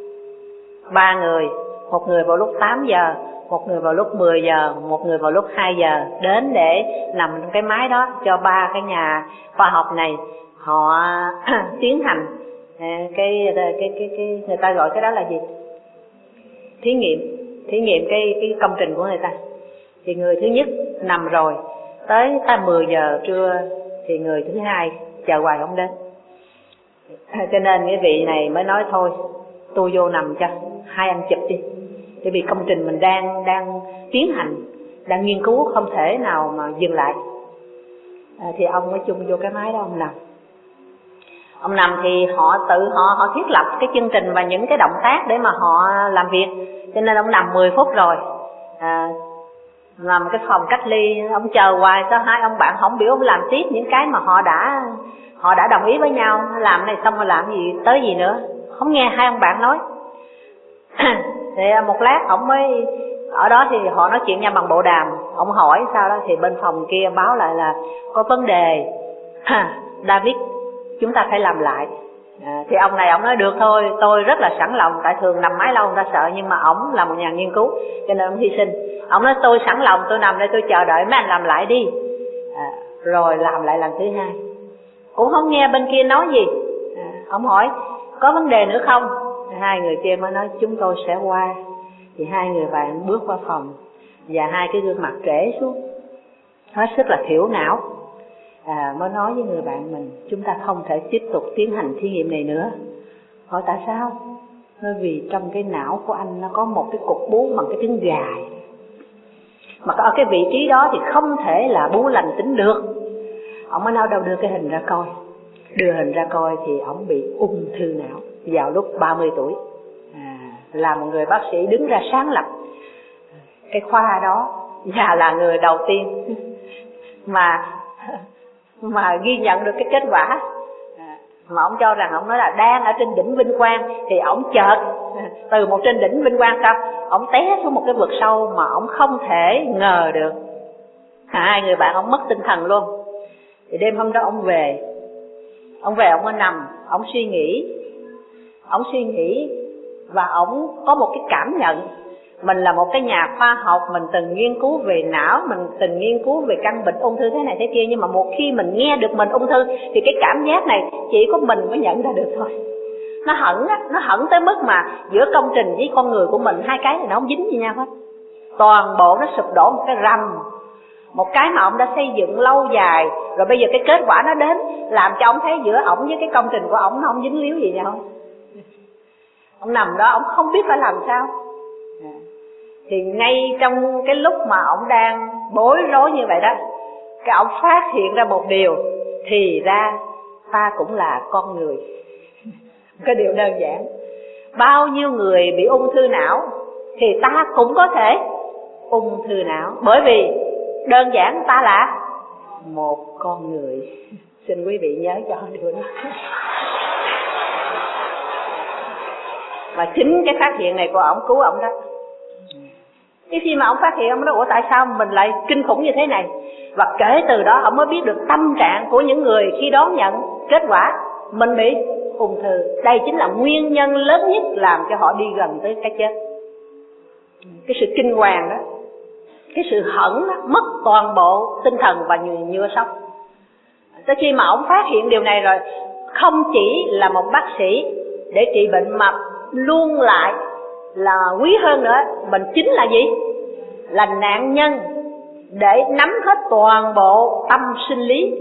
ba người, một người vào lúc tám giờ, một người vào lúc mười giờ, một người vào lúc hai giờ, đến để nằm trong cái máy đó cho ba cái nhà khoa học này họ tiến hành cái, cái cái cái cái người ta gọi cái đó là gì? Thí nghiệm, thí nghiệm cái cái công trình của người ta. Thì người thứ nhất nằm rồi, tới ta mười giờ trưa thì người thứ hai chờ hoài không đến. Cho nên cái vị này mới nói thôi, tôi vô nằm cho, hai anh chụp đi. Bởi vì công trình mình đang đang tiến hành, đang nghiên cứu, không thể nào mà dừng lại. À, thì ông mới chung vô cái máy đó ông nằm. Ông nằm thì họ tự họ họ thiết lập cái chương trình và những cái động tác để mà họ làm việc. Cho nên ông nằm mười phút rồi. À, làm cái phòng cách ly, ông chờ hoài sao hai ông bạn không biểu ông làm tiếp những cái mà họ đã họ đã đồng ý với nhau. Làm này xong rồi làm gì tới gì nữa, không nghe hai ông bạn nói. Thì một lát ông mới ở đó thì họ nói chuyện nhau bằng bộ đàm. Ông hỏi sao đó thì bên phòng kia báo lại là có vấn đề, David, chúng ta phải làm lại. À, thì ông này ông nói được thôi, tôi rất là sẵn lòng, tại thường nằm mái lâu người ta sợ, nhưng mà ổng là một nhà nghiên cứu cho nên ông hy sinh. Ông nói tôi sẵn lòng, tôi nằm đây tôi chờ đợi mấy anh làm lại đi. À, rồi làm lại lần thứ hai, cũng không nghe bên kia nói gì. À, ông hỏi có vấn đề nữa không? Hai người kia mới nói chúng tôi sẽ qua. Thì hai người bạn bước qua phòng và hai cái gương mặt trễ xuống, hết sức là thiểu não. À, mới nói với người bạn mình, chúng ta không thể tiếp tục tiến hành thí nghiệm này nữa. Hỏi tại sao? Nói vì trong cái não của anh nó có một cái cục bú bằng cái trứng gà, mà ở cái vị trí đó thì không thể là bú lành tính được. Ông mới nói đâu đưa cái hình ra coi. Đưa hình ra coi thì ông bị ung thư não vào lúc ba mươi tuổi. À, là một người bác sĩ đứng ra sáng lập cái khoa đó, và là người đầu tiên mà mà ghi nhận được cái kết quả. À, mà ông cho rằng ông nói là đang ở trên đỉnh vinh quang, thì ông chợt từ một trên đỉnh vinh quang xong ông té xuống một cái vực sâu mà ông không thể ngờ được. À, hai người bạn ông mất tinh thần luôn. Thì đêm hôm đó ông về, ông về ông mới nằm, ông suy nghĩ, ông suy nghĩ và ông có một cái cảm nhận Mình là một cái nhà khoa học, mình từng nghiên cứu về não, mình từng nghiên cứu về căn bệnh ung thư thế này thế kia, nhưng mà một khi mình nghe được mình ung thư thì cái cảm giác này chỉ có mình mới nhận ra được thôi. Nó hẳn á, nó hẳn tới mức mà giữa công trình với con người của mình, hai cái này nó không dính với nhau hết. Toàn bộ nó sụp đổ một cái rầm. Một cái mà ông đã xây dựng lâu dài, rồi bây giờ cái kết quả nó đến, làm cho ông thấy giữa ổng với cái công trình của ổng nó không dính líu gì nhau. Ông nằm đó, ông không biết phải làm sao. Thì ngay trong cái lúc mà ông đang bối rối như vậy đó, cái ông phát hiện ra một điều, thì ra ta cũng là con người. Cái điều đơn giản, bao nhiêu người bị ung thư não thì ta cũng có thể ung thư não, bởi vì đơn giản ta là một con người. Xin quý vị nhớ cho điều đó. Và chính cái phát hiện này của ổng cứu ổng đó. Cái khi mà ổng phát hiện, ổng nói ủa tại sao mình lại kinh khủng như thế này. Và kể từ đó ổng mới biết được tâm trạng của những người khi đón nhận kết quả mình bị ung thư. Đây chính là nguyên nhân lớn nhất làm cho họ đi gần tới cái chết. Cái sự kinh hoàng đó, cái sự hẫn đó, mất toàn bộ tinh thần và nhựa sống. Tới khi mà ổng phát hiện điều này rồi, không chỉ là một bác sĩ để trị bệnh mà luôn lại là quý hơn nữa, mình chính là gì? Là nạn nhân để nắm hết toàn bộ tâm sinh lý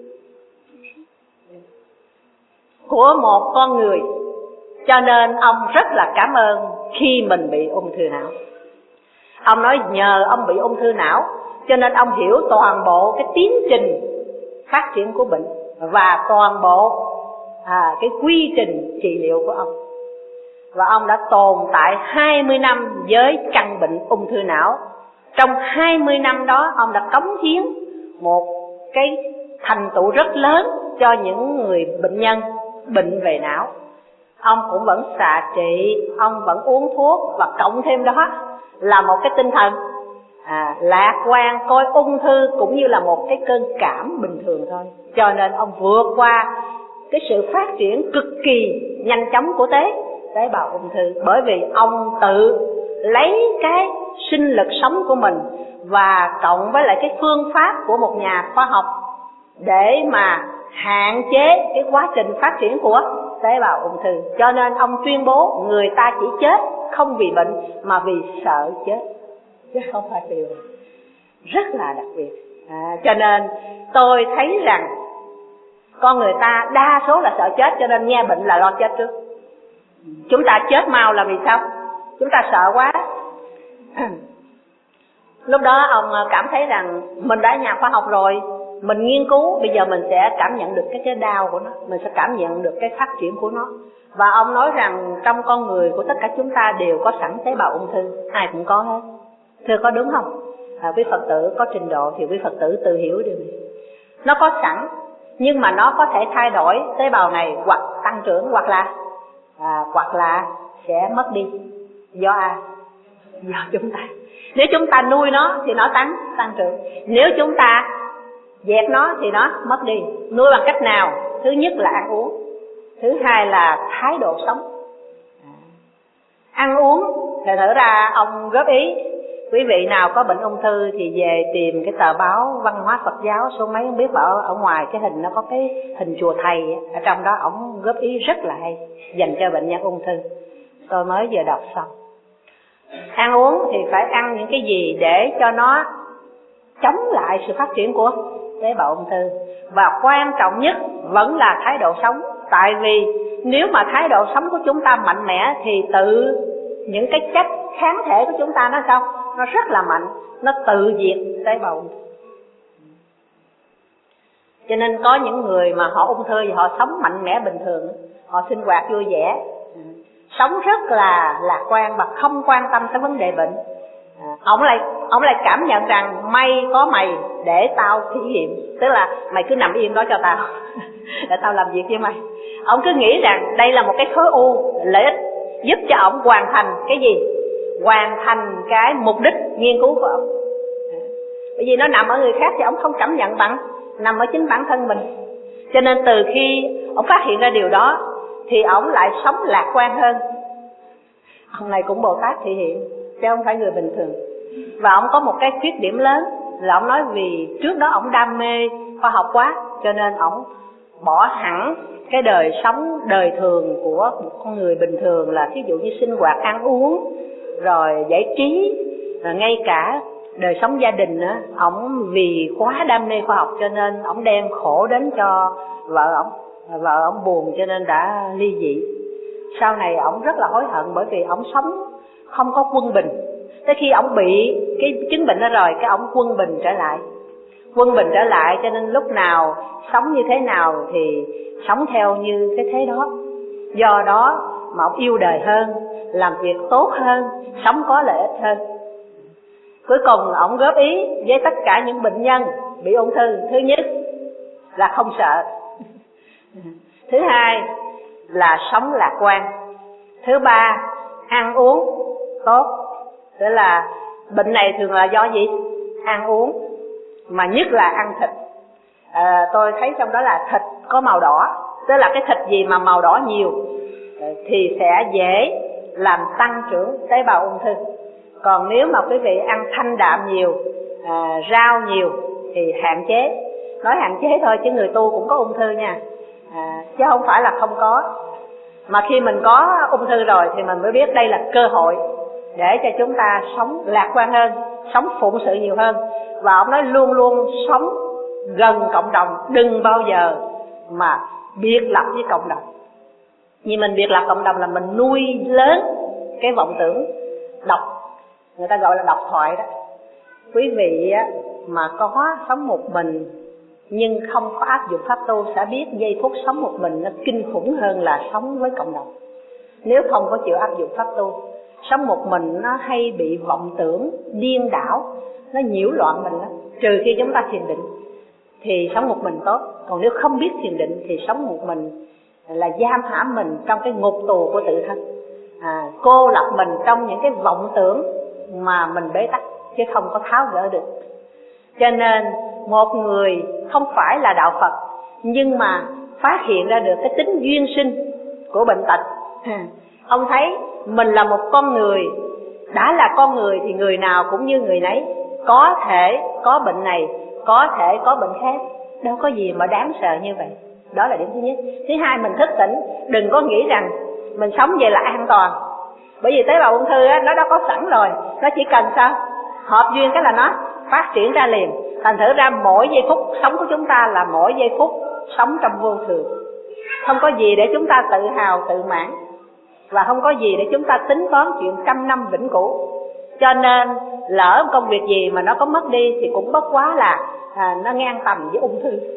của một con người. Cho nên ông rất là cảm ơn khi mình bị ung thư não. Ông nói nhờ ông bị ung thư não cho nên ông hiểu toàn bộ cái tiến trình phát triển của bệnh và toàn bộ à, cái quy trình trị liệu của ông. Và ông đã tồn tại hai mươi năm với căn bệnh ung thư não. Trong hai mươi năm đó ông đã cống hiến một cái thành tựu rất lớn cho những người bệnh nhân bệnh về não. Ông cũng vẫn xạ trị, ông vẫn uống thuốc, và cộng thêm đó là một cái tinh thần à, lạc quan, coi ung thư cũng như là một cái cơn cảm bình thường thôi. Cho nên ông vượt qua cái sự phát triển cực kỳ nhanh chóng của tế tế bào ung thư, bởi vì ông tự lấy cái sinh lực sống của mình và cộng với lại cái phương pháp của một nhà khoa học để mà hạn chế cái quá trình phát triển của tế bào ung thư. Cho nên ông tuyên bố người ta chỉ chết không vì bệnh mà vì sợ chết, chứ không phải điều rất là đặc biệt. À, cho nên tôi thấy rằng con người ta đa số là sợ chết, cho nên nghe bệnh là lo chết trước. Chúng ta chết mau là vì sao? Chúng ta sợ quá. Lúc đó ông cảm thấy rằng mình đã nhà khoa học rồi, mình nghiên cứu, bây giờ mình sẽ cảm nhận được cái cái đau của nó, mình sẽ cảm nhận được cái phát triển của nó. Và ông nói rằng trong con người của tất cả chúng ta đều có sẵn tế bào ung thư, ai cũng có hết. Thưa có đúng không? À, quý Phật tử có trình độ thì quý Phật tử tự hiểu điều này. Nó có sẵn, nhưng mà nó có thể thay đổi tế bào này, hoặc tăng trưởng, hoặc là à, hoặc là sẽ mất đi. Do ai? Do chúng ta. Nếu chúng ta nuôi nó thì nó tăng tăng trưởng. Nếu chúng ta dẹp nó thì nó mất đi. Nuôi bằng cách nào? Thứ nhất là ăn uống, thứ hai là thái độ sống. À, ăn uống thì thử ra ông góp ý, quý vị nào có bệnh ung thư thì về tìm cái tờ báo Văn hóa Phật giáo số mấy không biết, ở ở ngoài cái hình nó có cái hình chùa thầy, ở trong đó ổng góp ý rất là hay dành cho bệnh nhân ung thư. Tôi mới vừa đọc xong. Ăn uống thì phải ăn những cái gì để cho nó chống lại sự phát triển của tế bào ung thư. Và quan trọng nhất vẫn là thái độ sống. Tại vì nếu mà thái độ sống của chúng ta mạnh mẽ thì tự những cái chất kháng thể của chúng ta nó sao? Nó rất là mạnh, nó tự diệt tế bào ung thư. Cho nên có những người mà họ ung thư thì họ sống mạnh mẽ bình thường, họ sinh hoạt vui vẻ, sống rất là lạc quan và không quan tâm tới vấn đề bệnh. À, ông lại ông lại cảm nhận rằng may có mày để tao thí nghiệm, tức là mày cứ nằm yên đó cho tao để tao làm việc với mày. Ông cứ nghĩ rằng đây là một cái khối u lợi ích giúp cho ông hoàn thành cái gì? Hoàn thành cái mục đích nghiên cứu của ông. À, bởi vì nó nằm ở người khác thì ông không cảm nhận bằng, nằm ở chính bản thân mình. Cho nên từ khi ông phát hiện ra điều đó thì ông lại sống lạc quan hơn. Ông này cũng Bồ Tát thị hiện, chứ không phải người bình thường. Và ông có một cái khuyết điểm lớn là ông nói vì trước đó ông đam mê khoa học quá, cho nên ông bỏ hẳn cái đời sống đời thường của một con người bình thường, là ví dụ như sinh hoạt ăn uống rồi giải trí, rồi ngay cả đời sống gia đình nữa. Ông vì quá đam mê khoa học cho nên ông đem khổ đến cho vợ ông, vợ ông buồn cho nên đã ly dị. Sau này ông rất là hối hận bởi vì ông sống không có quân bình. Tới khi ông bị cái chứng bệnh đó rồi, cái ông quân bình trở lại, quân bình trở lại cho nên lúc nào sống như thế nào thì sống theo như cái thế đó. Do đó mà ông yêu đời hơn, làm việc tốt hơn, sống có lợi ích hơn. Cuối cùng ông góp ý với tất cả những bệnh nhân bị ung thư: thứ nhất là không sợ, thứ hai là sống lạc quan, thứ ba ăn uống tốt. Tức là bệnh này thường là do gì? Ăn uống, mà nhất là ăn thịt. À, tôi thấy trong đó là thịt có màu đỏ, tức là cái thịt gì mà màu đỏ nhiều thì sẽ dễ làm tăng trưởng tế bào ung thư. Còn nếu mà quý vị ăn thanh đạm nhiều, à, rau nhiều thì hạn chế. Nói hạn chế thôi chứ người tu cũng có ung thư nha, à, chứ không phải là không có. Mà khi mình có ung thư rồi thì mình mới biết đây là cơ hội để cho chúng ta sống lạc quan hơn, sống phụng sự nhiều hơn. Và ông nói luôn luôn sống gần cộng đồng, đừng bao giờ mà biệt lập với cộng đồng. Vì mình biệt lập cộng đồng là mình nuôi lớn cái vọng tưởng độc, người ta gọi là độc thoại đó. Quý vị mà có sống một mình nhưng không có áp dụng pháp tu sẽ biết giây phút sống một mình nó kinh khủng hơn là sống với cộng đồng. Nếu không có chịu áp dụng pháp tu, sống một mình nó hay bị vọng tưởng điên đảo, nó nhiễu loạn mình lắm. Trừ khi chúng ta thiền định thì sống một mình tốt, còn nếu không biết thiền định thì sống một mình là giam hãm mình trong cái ngục tù của tự thân, à, cô lập mình trong những cái vọng tưởng mà mình bế tắc chứ không có tháo gỡ được. Cho nên một người không phải là đạo Phật nhưng mà phát hiện ra được cái tính duyên sinh của bệnh tật. Ông thấy mình là một con người, đã là con người thì người nào cũng như người nấy, có thể có bệnh này, có thể có bệnh khác, đâu có gì mà đáng sợ như vậy. Đó là điểm thứ nhất. Thứ hai, mình thức tỉnh, đừng có nghĩ rằng mình sống vậy là an toàn. Bởi vì tế bào ung thư á, nó đã có sẵn rồi, nó chỉ cần sao? Hợp duyên cái là nó phát triển ra liền. Thành thử ra mỗi giây phút sống của chúng ta là mỗi giây phút sống trong vô thường. Không có gì để chúng ta tự hào, tự mãn, và không có gì để chúng ta tính toán chuyện trăm năm vĩnh cửu. Cho nên lỡ công việc gì mà nó có mất đi thì cũng bất quá là à, nó ngang tầm với ung thư.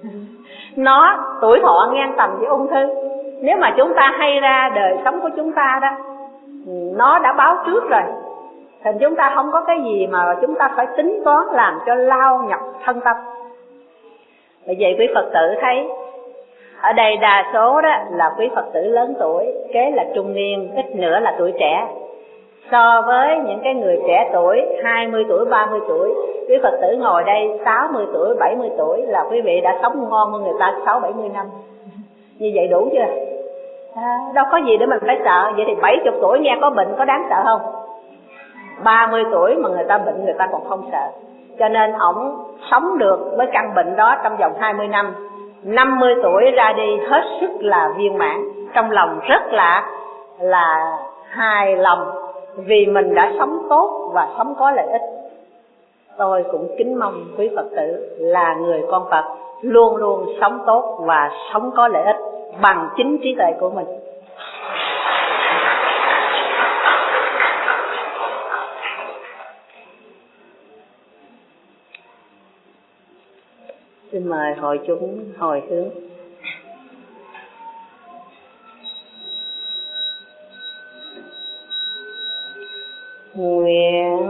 Nó tuổi thọ ngang tầm với ung thư. Nếu mà chúng ta hay ra đời sống của chúng ta đó, nó đã báo trước rồi, thì chúng ta không có cái gì mà chúng ta phải tính toán làm cho lao nhọc thân tâm. Bởi vậy quý Phật tử thấy ở đây đa số đó là quý Phật tử lớn tuổi, kế là trung niên, ít nữa là tuổi trẻ. So với những cái người trẻ tuổi, hai mươi tuổi, ba mươi tuổi, quý Phật tử ngồi đây sáu mươi tuổi, bảy mươi tuổi là quý vị đã sống ngon hơn người ta sáu bảy mươi năm. Như vậy đủ chưa? À, đâu có gì để mình phải sợ. Vậy thì bảy mươi tuổi nghe có bệnh có đáng sợ không? ba mươi tuổi mà người ta bệnh người ta còn không sợ. Cho nên ổng sống được với căn bệnh đó trong vòng hai mươi năm. năm mươi tuổi ra đi hết sức là viên mãn, trong lòng rất là là hài lòng vì mình đã sống tốt và sống có lợi ích. Tôi cũng kính mong quý Phật tử là người con Phật luôn luôn sống tốt và sống có lợi ích bằng chính trí tuệ của mình. Xin mời hội chúng hồi hướng. Nguyện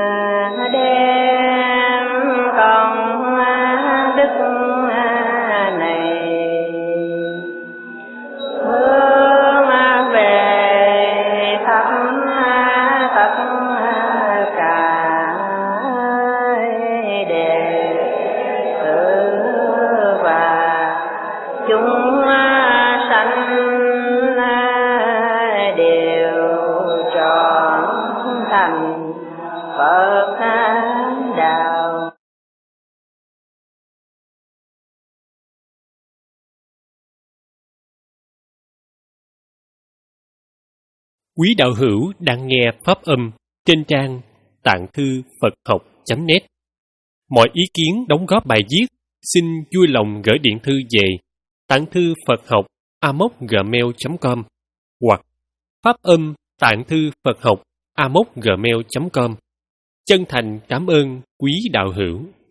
đem công đức này hướng về khắp tất cả đệ tử và chúng sanh đều trọn thành Quý đạo hữu đang nghe pháp âm trên trang tạng thư Phật học chấm net. Mọi ý kiến đóng góp bài viết xin vui lòng gửi điện thư về tạng thư Phật học a m o gmail chấm com hoặc pháp âm tạng thư Phật học a m o gmail chấm com. Chân thành cảm ơn quý đạo hữu.